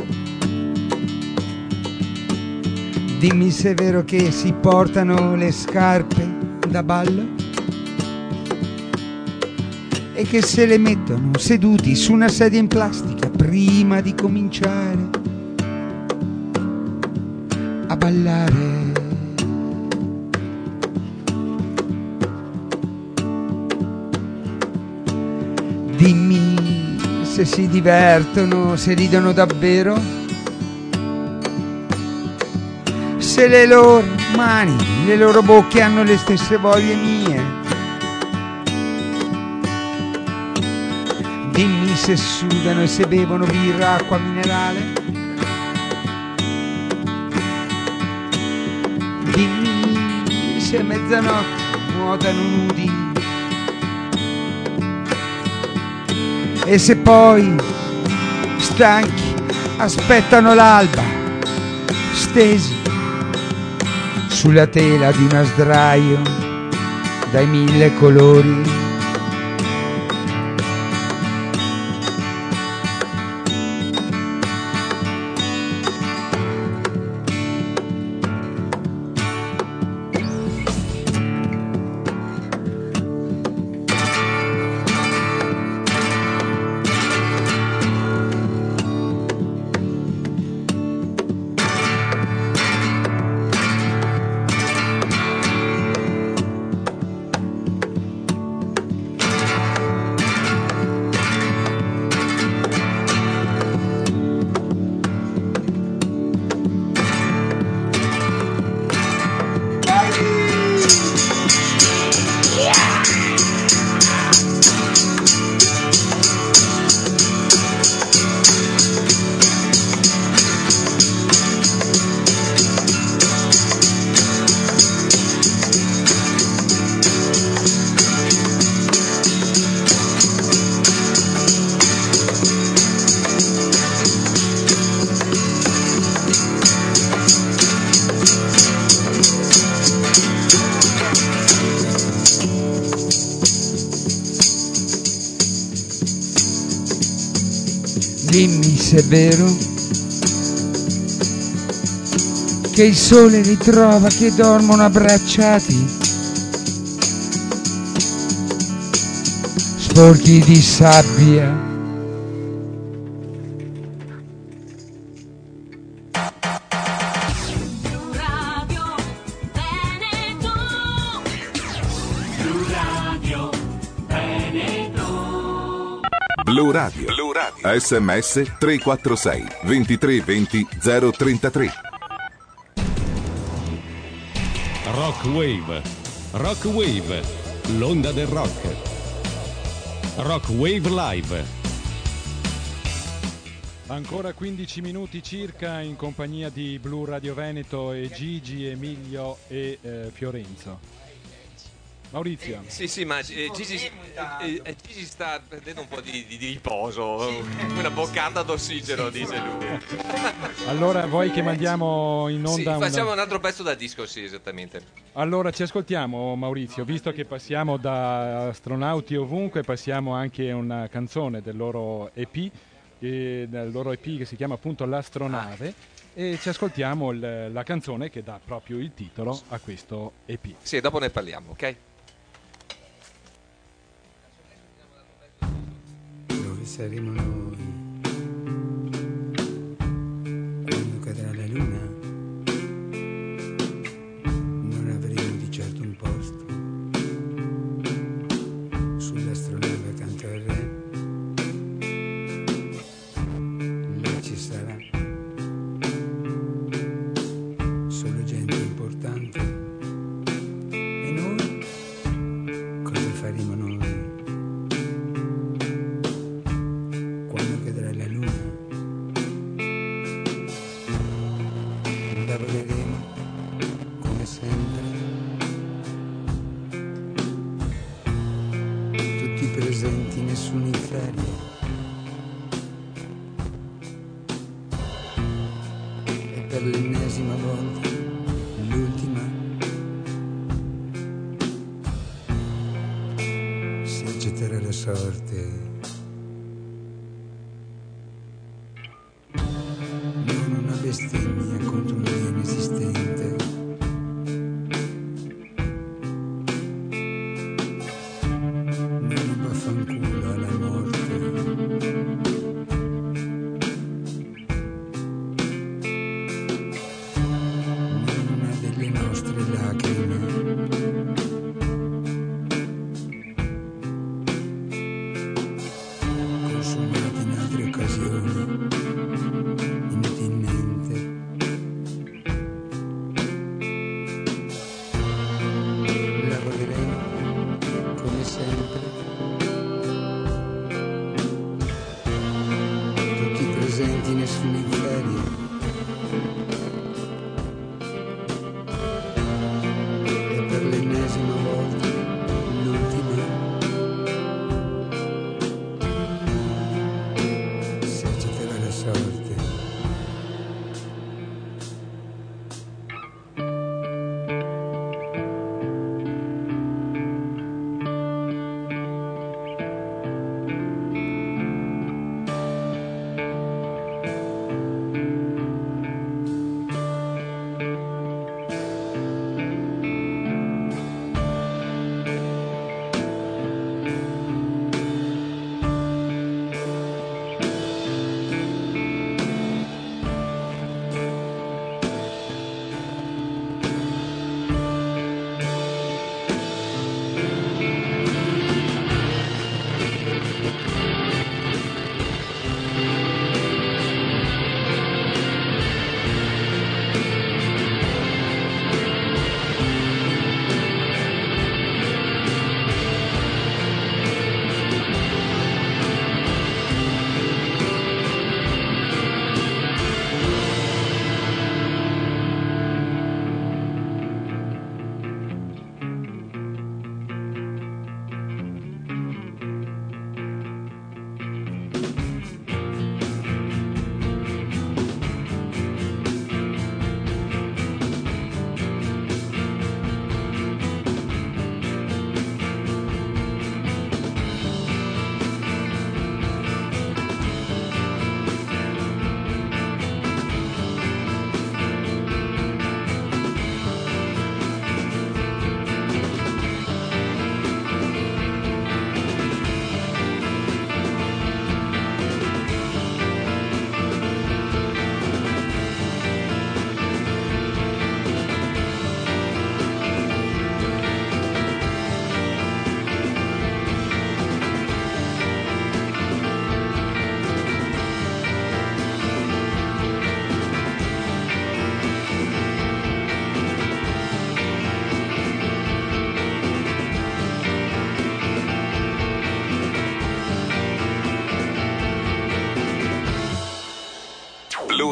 Dimmi se è vero che si portano le scarpe da ballo e che se le mettono seduti su una sedia in plastica prima di cominciare a ballare. Dimmi se si divertono, se ridono davvero, se le loro mani, le loro bocche hanno le stesse voglie mie. Dimmi se sudano e se bevono birra, acqua minerale. Dimmi se a mezzanotte nuotano nudi e se poi stanchi aspettano l'alba stesi sulla tela di una sdraio dai 1000 colori. se è vero che il sole ritrova che dormono abbracciati, sporchi di sabbia. Blu Radio. SMS 346 2320 033. Rock Wave. Rock Wave. L'onda del rock. Rock Wave Live. Ancora 15 minuti circa in compagnia di Blu Radio Veneto e Gigi, Emilio e Fiorenzo. Maurizio. Sì, ma Gigi sta prendendo un po' di riposo, una boccata d'ossigeno, dice lui. Allora, vuoi che mandiamo in onda? Sì, facciamo un altro pezzo da disco, sì, esattamente. Allora, ci ascoltiamo, Maurizio, visto che passiamo da Astronauti ovunque, passiamo anche una canzone del loro EP, che si chiama appunto L'Astronave, e ci ascoltiamo la canzone che dà proprio il titolo a questo EP. Sì, dopo ne parliamo, ok? Dove saremo noi quando cadrà la luna? Non avremo di certo un posto sull'astronave accanto al re. Là ci sarà solo gente importante. E noi cosa faremo noi? Quando cadrà la luna, lavoreremo come sempre, tutti presenti, nessuno in ferie, e per l'ennesima volta, l'ultima, si accetterà la sorte. Non una bestemmia contro un Dio inesistente. Non un vaffanculo alla morte. Non una delle nostre lacrime.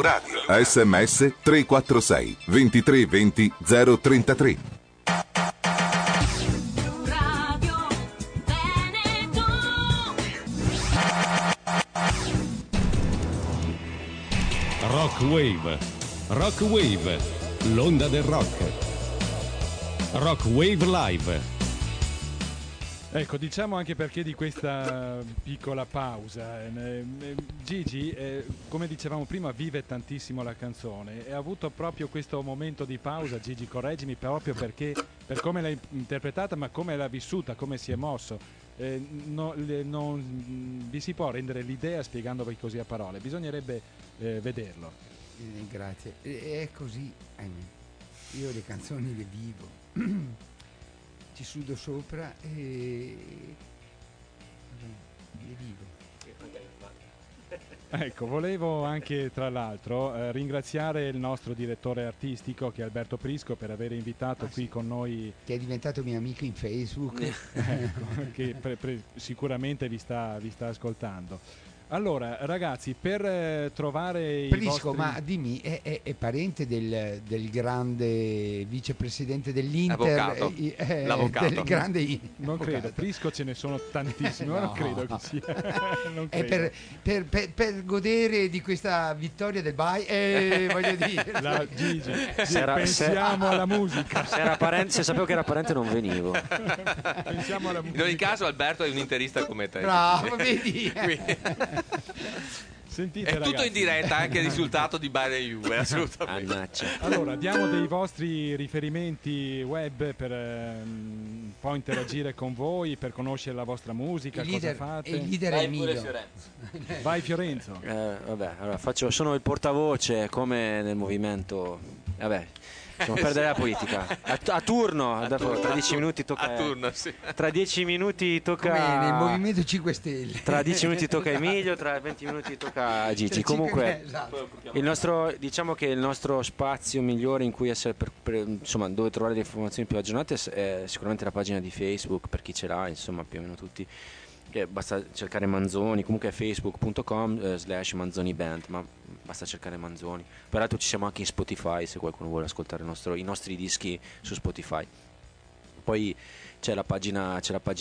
SMS 346 23 20 033. Radio Veneto. Rock Wave. Rock Wave. L'onda del rock. Rock Wave Live. Ecco, diciamo anche perché di questa piccola pausa. Gigi, come dicevamo prima, vive tantissimo la canzone e ha avuto proprio questo momento di pausa, Gigi, correggimi, proprio perché per come l'hai interpretata, ma come l'ha vissuta, come si è mosso. Non vi si può rendere l'idea spiegandovi così a parole, bisognerebbe vederlo. Grazie. È così, ahimè. Io le canzoni le vivo. Ci sudo sopra e le vivo. Ecco, volevo anche tra l'altro ringraziare il nostro direttore artistico che è Alberto Prisco per aver invitato qui con noi, che è diventato mio amico in Facebook. ecco, che sicuramente vi sta ascoltando. Allora ragazzi, per trovare i Prisco, vostri... ma dimmi, è parente del grande vicepresidente dell'Inter? Avvocato. L'avvocato. Del grande Non avvocato. credo, Prisco ce ne sono tantissimi, ma non credo che sia. Non È credo. per godere di questa vittoria del Bayern, voglio dire. Gigi, era- pensiamo alla musica. Se sapevo che era parente non venivo. Pensiamo alla In musica. ogni caso Alberto è un interista come te. Bravo, vedi? Sentite, È tutto ragazzi. in diretta, anche il risultato di Bayern Juve, assolutamente. Mannaggia. Allora, diamo dei vostri riferimenti web per un po' interagire con voi, per conoscere la vostra musica, Il cosa leader, fate. il leader è Emilio. Vai Fiorenzo. Vabbè, allora sono il portavoce come nel movimento. Vabbè, lasciamo perdere la politica. A turno, dopo, tra 10 minuti tocca. A turno, sì. Tra 10 minuti tocca. Come nel Movimento 5 Stelle. Tra 10 minuti tocca Emilio, tra 20 minuti tocca a Gigi. Comunque, esatto. diciamo che il nostro spazio migliore in cui essere insomma, dove trovare le informazioni più aggiornate è sicuramente la pagina di Facebook, per chi ce l'ha, insomma, più o meno tutti. Che basta cercare Manzoni, comunque è facebook.com/Manzoni Band, ma basta cercare Manzoni. Peraltro ci siamo anche in Spotify se qualcuno vuole ascoltare i nostri dischi su Spotify. Poi c'è la pagina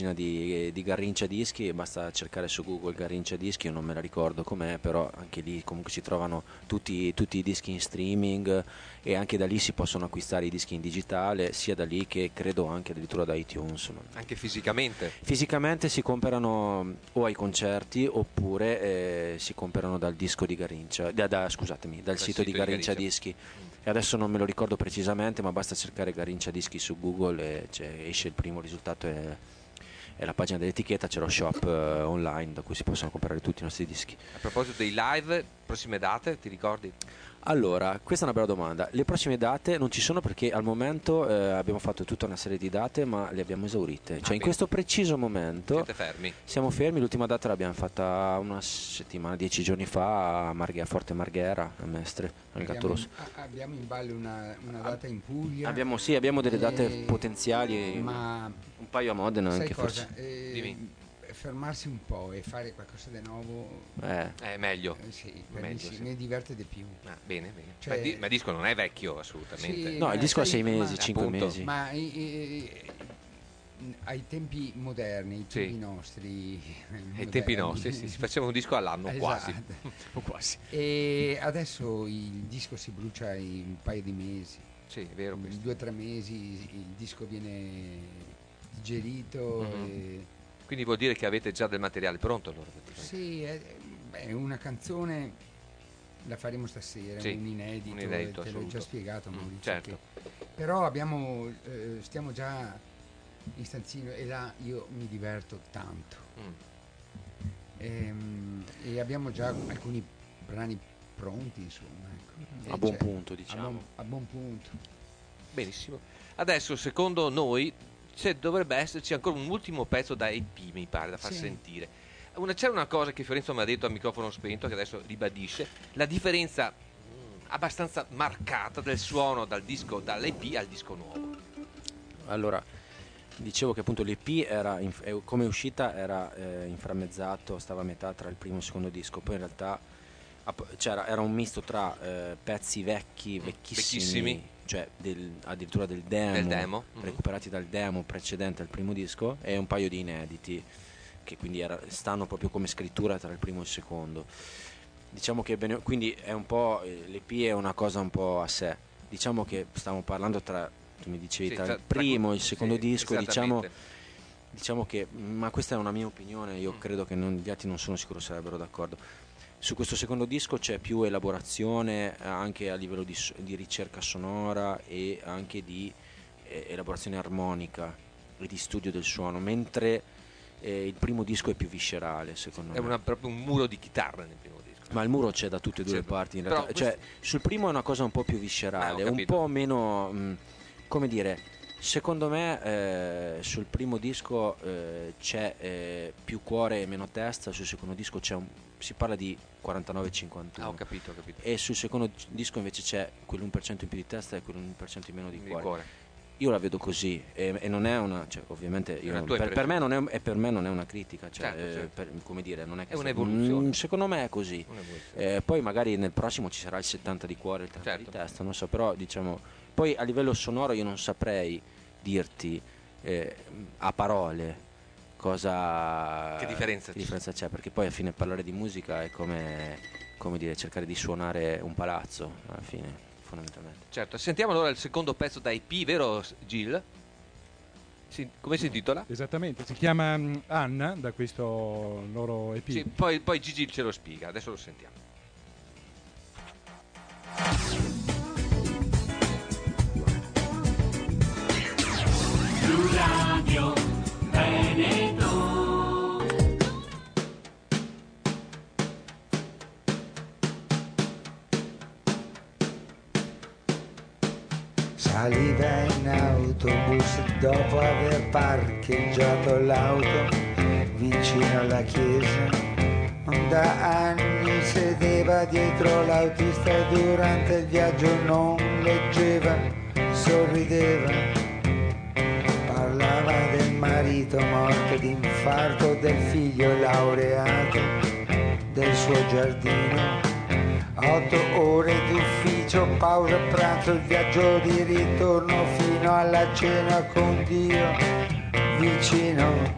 di Garrincia Dischi, basta cercare su Google Garrincia Dischi, io non me la ricordo com'è, però anche lì comunque si trovano tutti i dischi in streaming e anche da lì si possono acquistare i dischi in digitale, sia da lì che credo anche addirittura da iTunes. Anche fisicamente. Fisicamente si comprano o ai concerti oppure si comprano dal disco di Garrincia, scusatemi, dal sito di Garrincia Dischi. E adesso non me lo ricordo precisamente, ma basta cercare Garrincia Dischi su Google e esce il primo risultato, è la pagina dell'etichetta, c'è lo shop online da cui si possono comprare tutti i nostri dischi. A proposito dei live, prossime date, ti ricordi? Allora, questa è una bella domanda. Le prossime date non ci sono perché al momento abbiamo fatto tutta una serie di date, ma le abbiamo esaurite. Cioè, in questo preciso momento Siete fermi? siamo fermi. L'ultima data l'abbiamo fatta una settimana, 10 giorni fa a Forte Marghera, a Mestre, al Gatto Rosso. Abbiamo in ballo una data in Puglia. Abbiamo delle date potenziali, Ma un paio a Modena sai anche cosa? forse. Dimmi. Fermarsi un po' e fare qualcosa di nuovo, È meglio. sì, Meglio, sì, sì. mi diverte di più. Ah, bene, bene. Cioè- Ma il disco non è vecchio, assolutamente. Sì, No, il disco ha sai, 6 mesi, ma- 5 appunto. mesi. Ma ai tempi moderni, ai Sì. tempi nostri, Ai tempi nostri, sì, si faceva un disco all'anno, Esatto. quasi. O quasi. E adesso il disco si brucia in un paio di mesi, Sì, è vero in questo. 2 o 3 mesi il disco viene digerito. Mhm. Quindi vuol dire che avete già del materiale pronto allora? praticamente. Sì, è una canzone, la faremo stasera, Sì, un inedito, un inedito te l'ho assoluto. già spiegato Maurizio, certo. però stiamo già in stanzino e là io mi diverto tanto. E abbiamo già alcuni brani pronti, insomma, ecco. A buon punto, diciamo. A buon punto. Benissimo. Adesso, secondo noi, dovrebbe esserci ancora un ultimo pezzo da EP, mi pare, da far Sì. sentire. C'era una cosa che Fiorenzo mi ha detto a microfono spento, che adesso ribadisce, la differenza abbastanza marcata del suono dall'EP al disco nuovo. Allora, dicevo che appunto l'EP era come uscita era inframmezzato, stava a metà tra il primo e il secondo disco, poi in realtà era un misto tra pezzi vecchissimi, cioè addirittura del demo, recuperati dal demo precedente al primo disco, e un paio di inediti che quindi stanno proprio come scrittura tra il primo e il secondo. Diciamo che quindi è un po', l'EP è una cosa un po' a sé. Diciamo che stiamo parlando tu mi dicevi, tra il primo e il secondo disco, diciamo che, ma questa è una mia opinione, io credo che gli altri non sono sicuro sarebbero d'accordo. Su questo secondo disco c'è più elaborazione anche a livello di ricerca sonora e anche di elaborazione armonica e di studio del suono, mentre il primo disco è più viscerale, secondo me. È proprio un muro di chitarra nel primo disco. Ma il muro c'è da tutte e due le parti, in realtà. Cioè, sul primo è una cosa un po' più viscerale, un po' meno, come dire, secondo me sul primo disco c'è più cuore e meno testa, sul secondo disco si parla di 49-51. Ho capito. E sul secondo disco invece c'è quell'1% in più di testa e quell'1% in meno di cuore. Io la vedo così e non è una, cioè, ovviamente per me non è una critica, cioè, certo. Come dire, non è che è un'evoluzione. Secondo me è così. Poi magari nel prossimo ci sarà il 70 di cuore e il 30 di testa, non so, però diciamo, poi a livello sonoro io non saprei dirti a parole che differenza c'è, perché poi alla fine parlare di musica è come dire, cercare di suonare un palazzo alla fine, fondamentalmente. Certo, sentiamo allora il secondo pezzo da EP, vero Gil? Come si intitola? Esattamente, si chiama Anna, da questo loro EP. Sì, poi Gigi ce lo spiega, adesso lo sentiamo. Radio Veneto. Saliva in autobus dopo aver parcheggiato l'auto vicino alla chiesa. Da anni sedeva dietro l'autista e durante il viaggio non leggeva, sorrideva. Parlava del marito morto d'infarto, del figlio laureato, del suo giardino. 8 ore d'ufficio, pausa pranzo, il viaggio di ritorno fino alla cena con Dio vicino.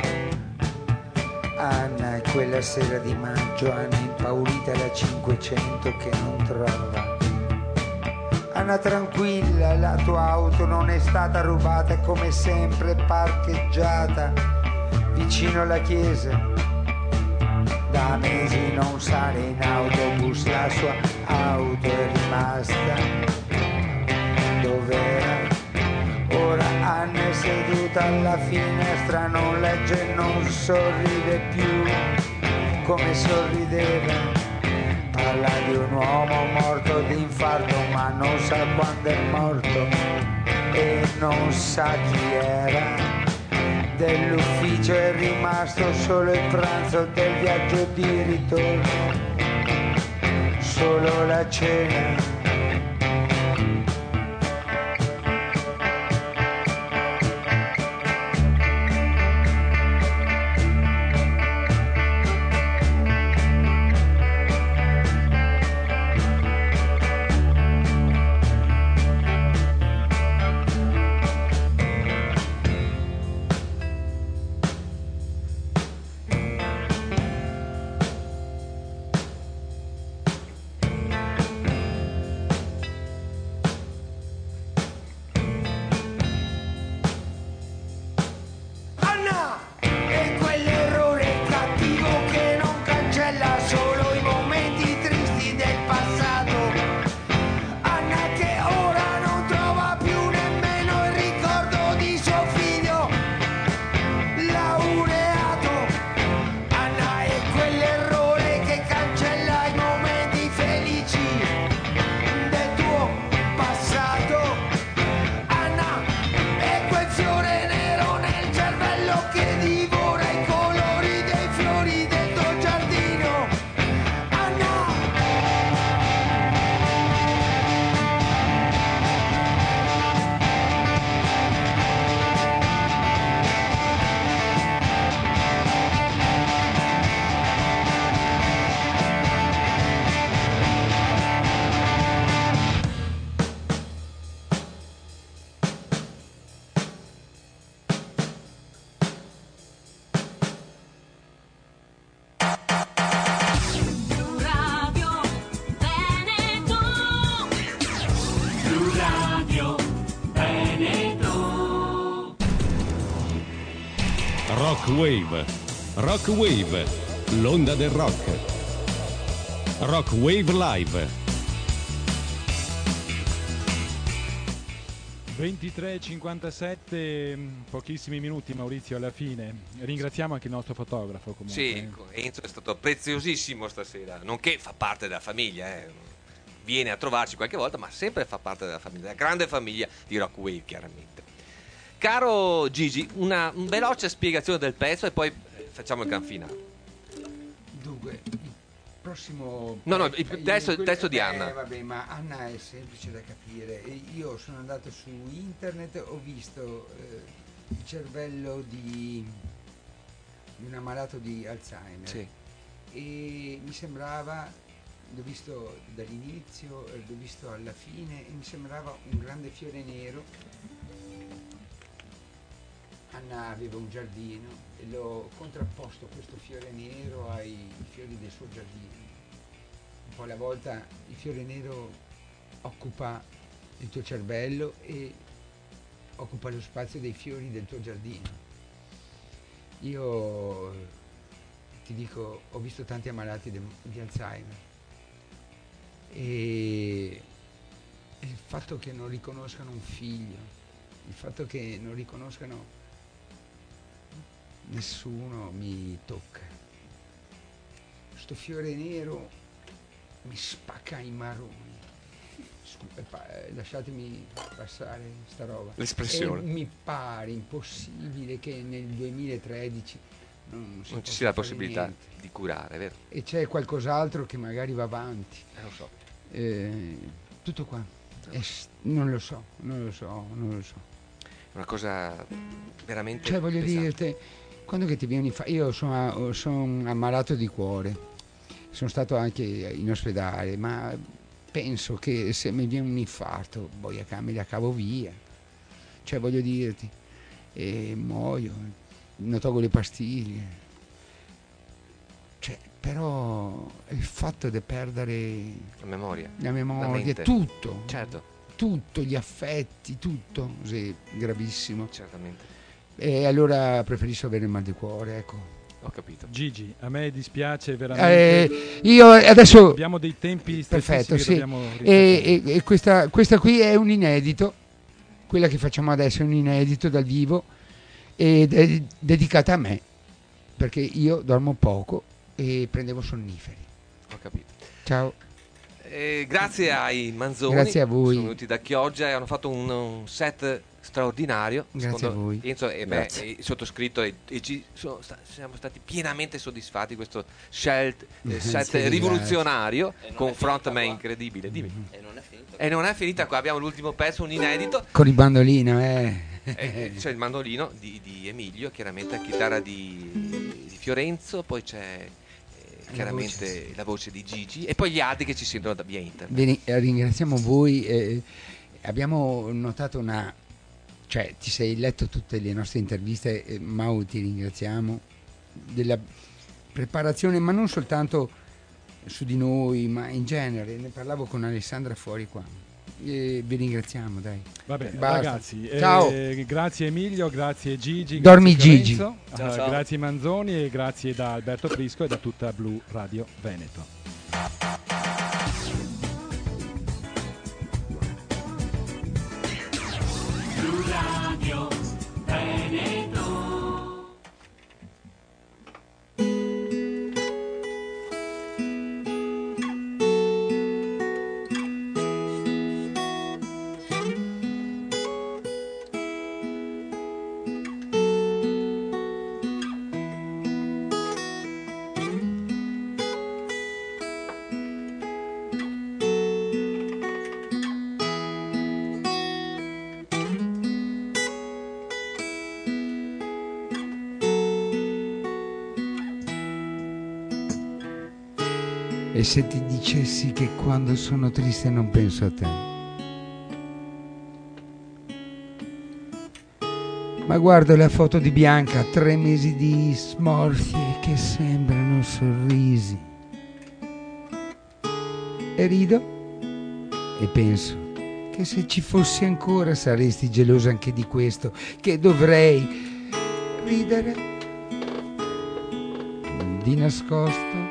Anna è quella sera di maggio, Anna impaurita la 500 che non trova. Anna tranquilla, la tua auto non è stata rubata, è come sempre parcheggiata vicino alla chiesa. Da mesi non sale in autobus, la sua auto è rimasta dov'era. Ora Anna è seduta alla finestra, non legge, non sorride più come sorrideva. Parla di un uomo morto d'infarto, ma non sa quando è morto e non sa chi era. Dell'ufficio è rimasto solo il pranzo del viaggio di ritorno, solo la cena. Rock Wave, l'onda del rock. Rock Wave Live. 23:57, pochissimi minuti Maurizio alla fine. Ringraziamo anche il nostro fotografo comunque. Sì, Enzo è stato preziosissimo stasera, nonché fa parte della famiglia, viene a trovarci qualche volta, ma sempre fa parte della famiglia, della grande famiglia di Rock Wave, chiaramente. Caro Gigi, una veloce spiegazione del pezzo e poi facciamo il gran finale. Dunque, il prossimo... il testo di Anna. Vabbè, ma Anna è semplice da capire. Io sono andato su internet, ho visto il cervello di un ammalato di Alzheimer. Sì. E mi sembrava, l'ho visto dall'inizio, l'ho visto alla fine, e mi sembrava un grande fiore nero. Anna aveva un giardino e l'ho contrapposto questo fiore nero ai fiori del suo giardino. Un po' alla volta il fiore nero occupa il tuo cervello e occupa lo spazio dei fiori del tuo giardino. Io ti dico, ho visto tanti ammalati di Alzheimer e il fatto che non riconoscano un figlio, il fatto che non riconoscano nessuno mi tocca. Sto fiore nero mi spacca i maroni. Lasciatemi passare sta roba. L'espressione. E mi pare impossibile che nel 2013 non ci sia la possibilità di curare, vero? E c'è qualcos'altro che magari va avanti. Lo so. Tutto qua. Non lo so. Una cosa veramente Cioè, voglio pesante. dirti, quando che ti viene io sono ammalato di cuore, sono stato anche in ospedale, ma penso che se mi viene un infarto, me la cavo via. Cioè, voglio dirti, muoio, non tolgo le pastiglie. Cioè, però il fatto di perdere La memoria, tutto. Certo. Tutto, gli affetti, tutto, sì, gravissimo. Certamente. E allora preferisco avere il mal di cuore, ecco. Ho capito. Gigi, a me dispiace veramente. Io adesso abbiamo dei tempi perfetto, sì. E E questa qui è un inedito, quella che facciamo adesso è un inedito dal vivo ed è dedicata a me, perché io dormo poco e prendevo sonniferi. Ho capito. Ciao. Grazie ai Manzoni, grazie a voi. Sono venuti da Chioggia e hanno fatto un set straordinario. Grazie a voi. Enzo e me, il sottoscritto e siamo stati pienamente soddisfatti di questo set Sì, rivoluzionario con frontman incredibile. Dimmi. E non è finita qua, abbiamo l'ultimo pezzo, un inedito. Con il bandolino, C'è il mandolino di Emilio, chiaramente la chitarra di Fiorenzo, poi c'è chiaramente la voce di Gigi e poi gli altri che ci sentono da via internet. Bene, ringraziamo voi. Abbiamo notato cioè ti sei letto tutte le nostre interviste, Mau, ti ringraziamo della preparazione, ma non soltanto su di noi, ma in genere. Ne parlavo con Alessandra fuori qua. Vi ringraziamo, dai. Vabbè, Basta. ragazzi, Ciao. Grazie Emilio, grazie Gigi, Dormi, grazie Gigi. Fiorenzo, Ciao. grazie Manzoni e grazie da Alberto Prisco e da tutta Blu Radio Veneto. Blu Radio Veneto. E se ti dicessi che quando sono triste non penso a te? Ma guardo la foto di Bianca, 3 mesi di smorfie che sembrano sorrisi. E rido e penso che se ci fossi ancora saresti gelosa anche di questo, che dovrei ridere di nascosto.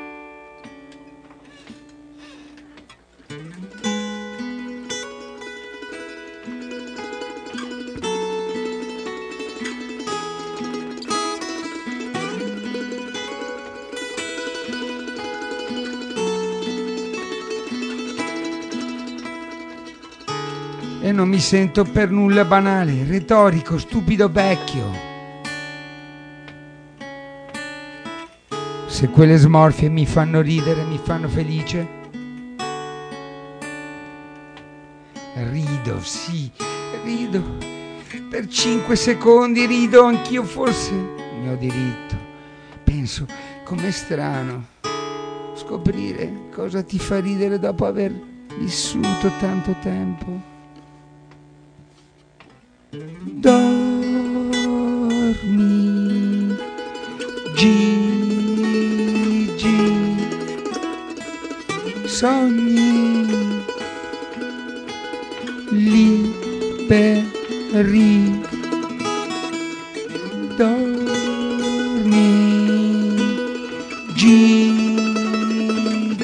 E non mi sento per nulla banale, retorico, stupido vecchio. Se quelle smorfie mi fanno ridere, mi fanno felice, rido, sì, rido. Per 5 secondi rido, anch'io forse ne ho diritto. Penso, com'è strano scoprire cosa ti fa ridere dopo aver vissuto tanto tempo. Dormi, Gigi, sogni liberi, dormi, Gigi,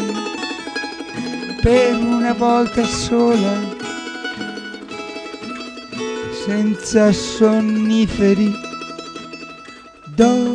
per una volta sola, senza sonniferi, dormi.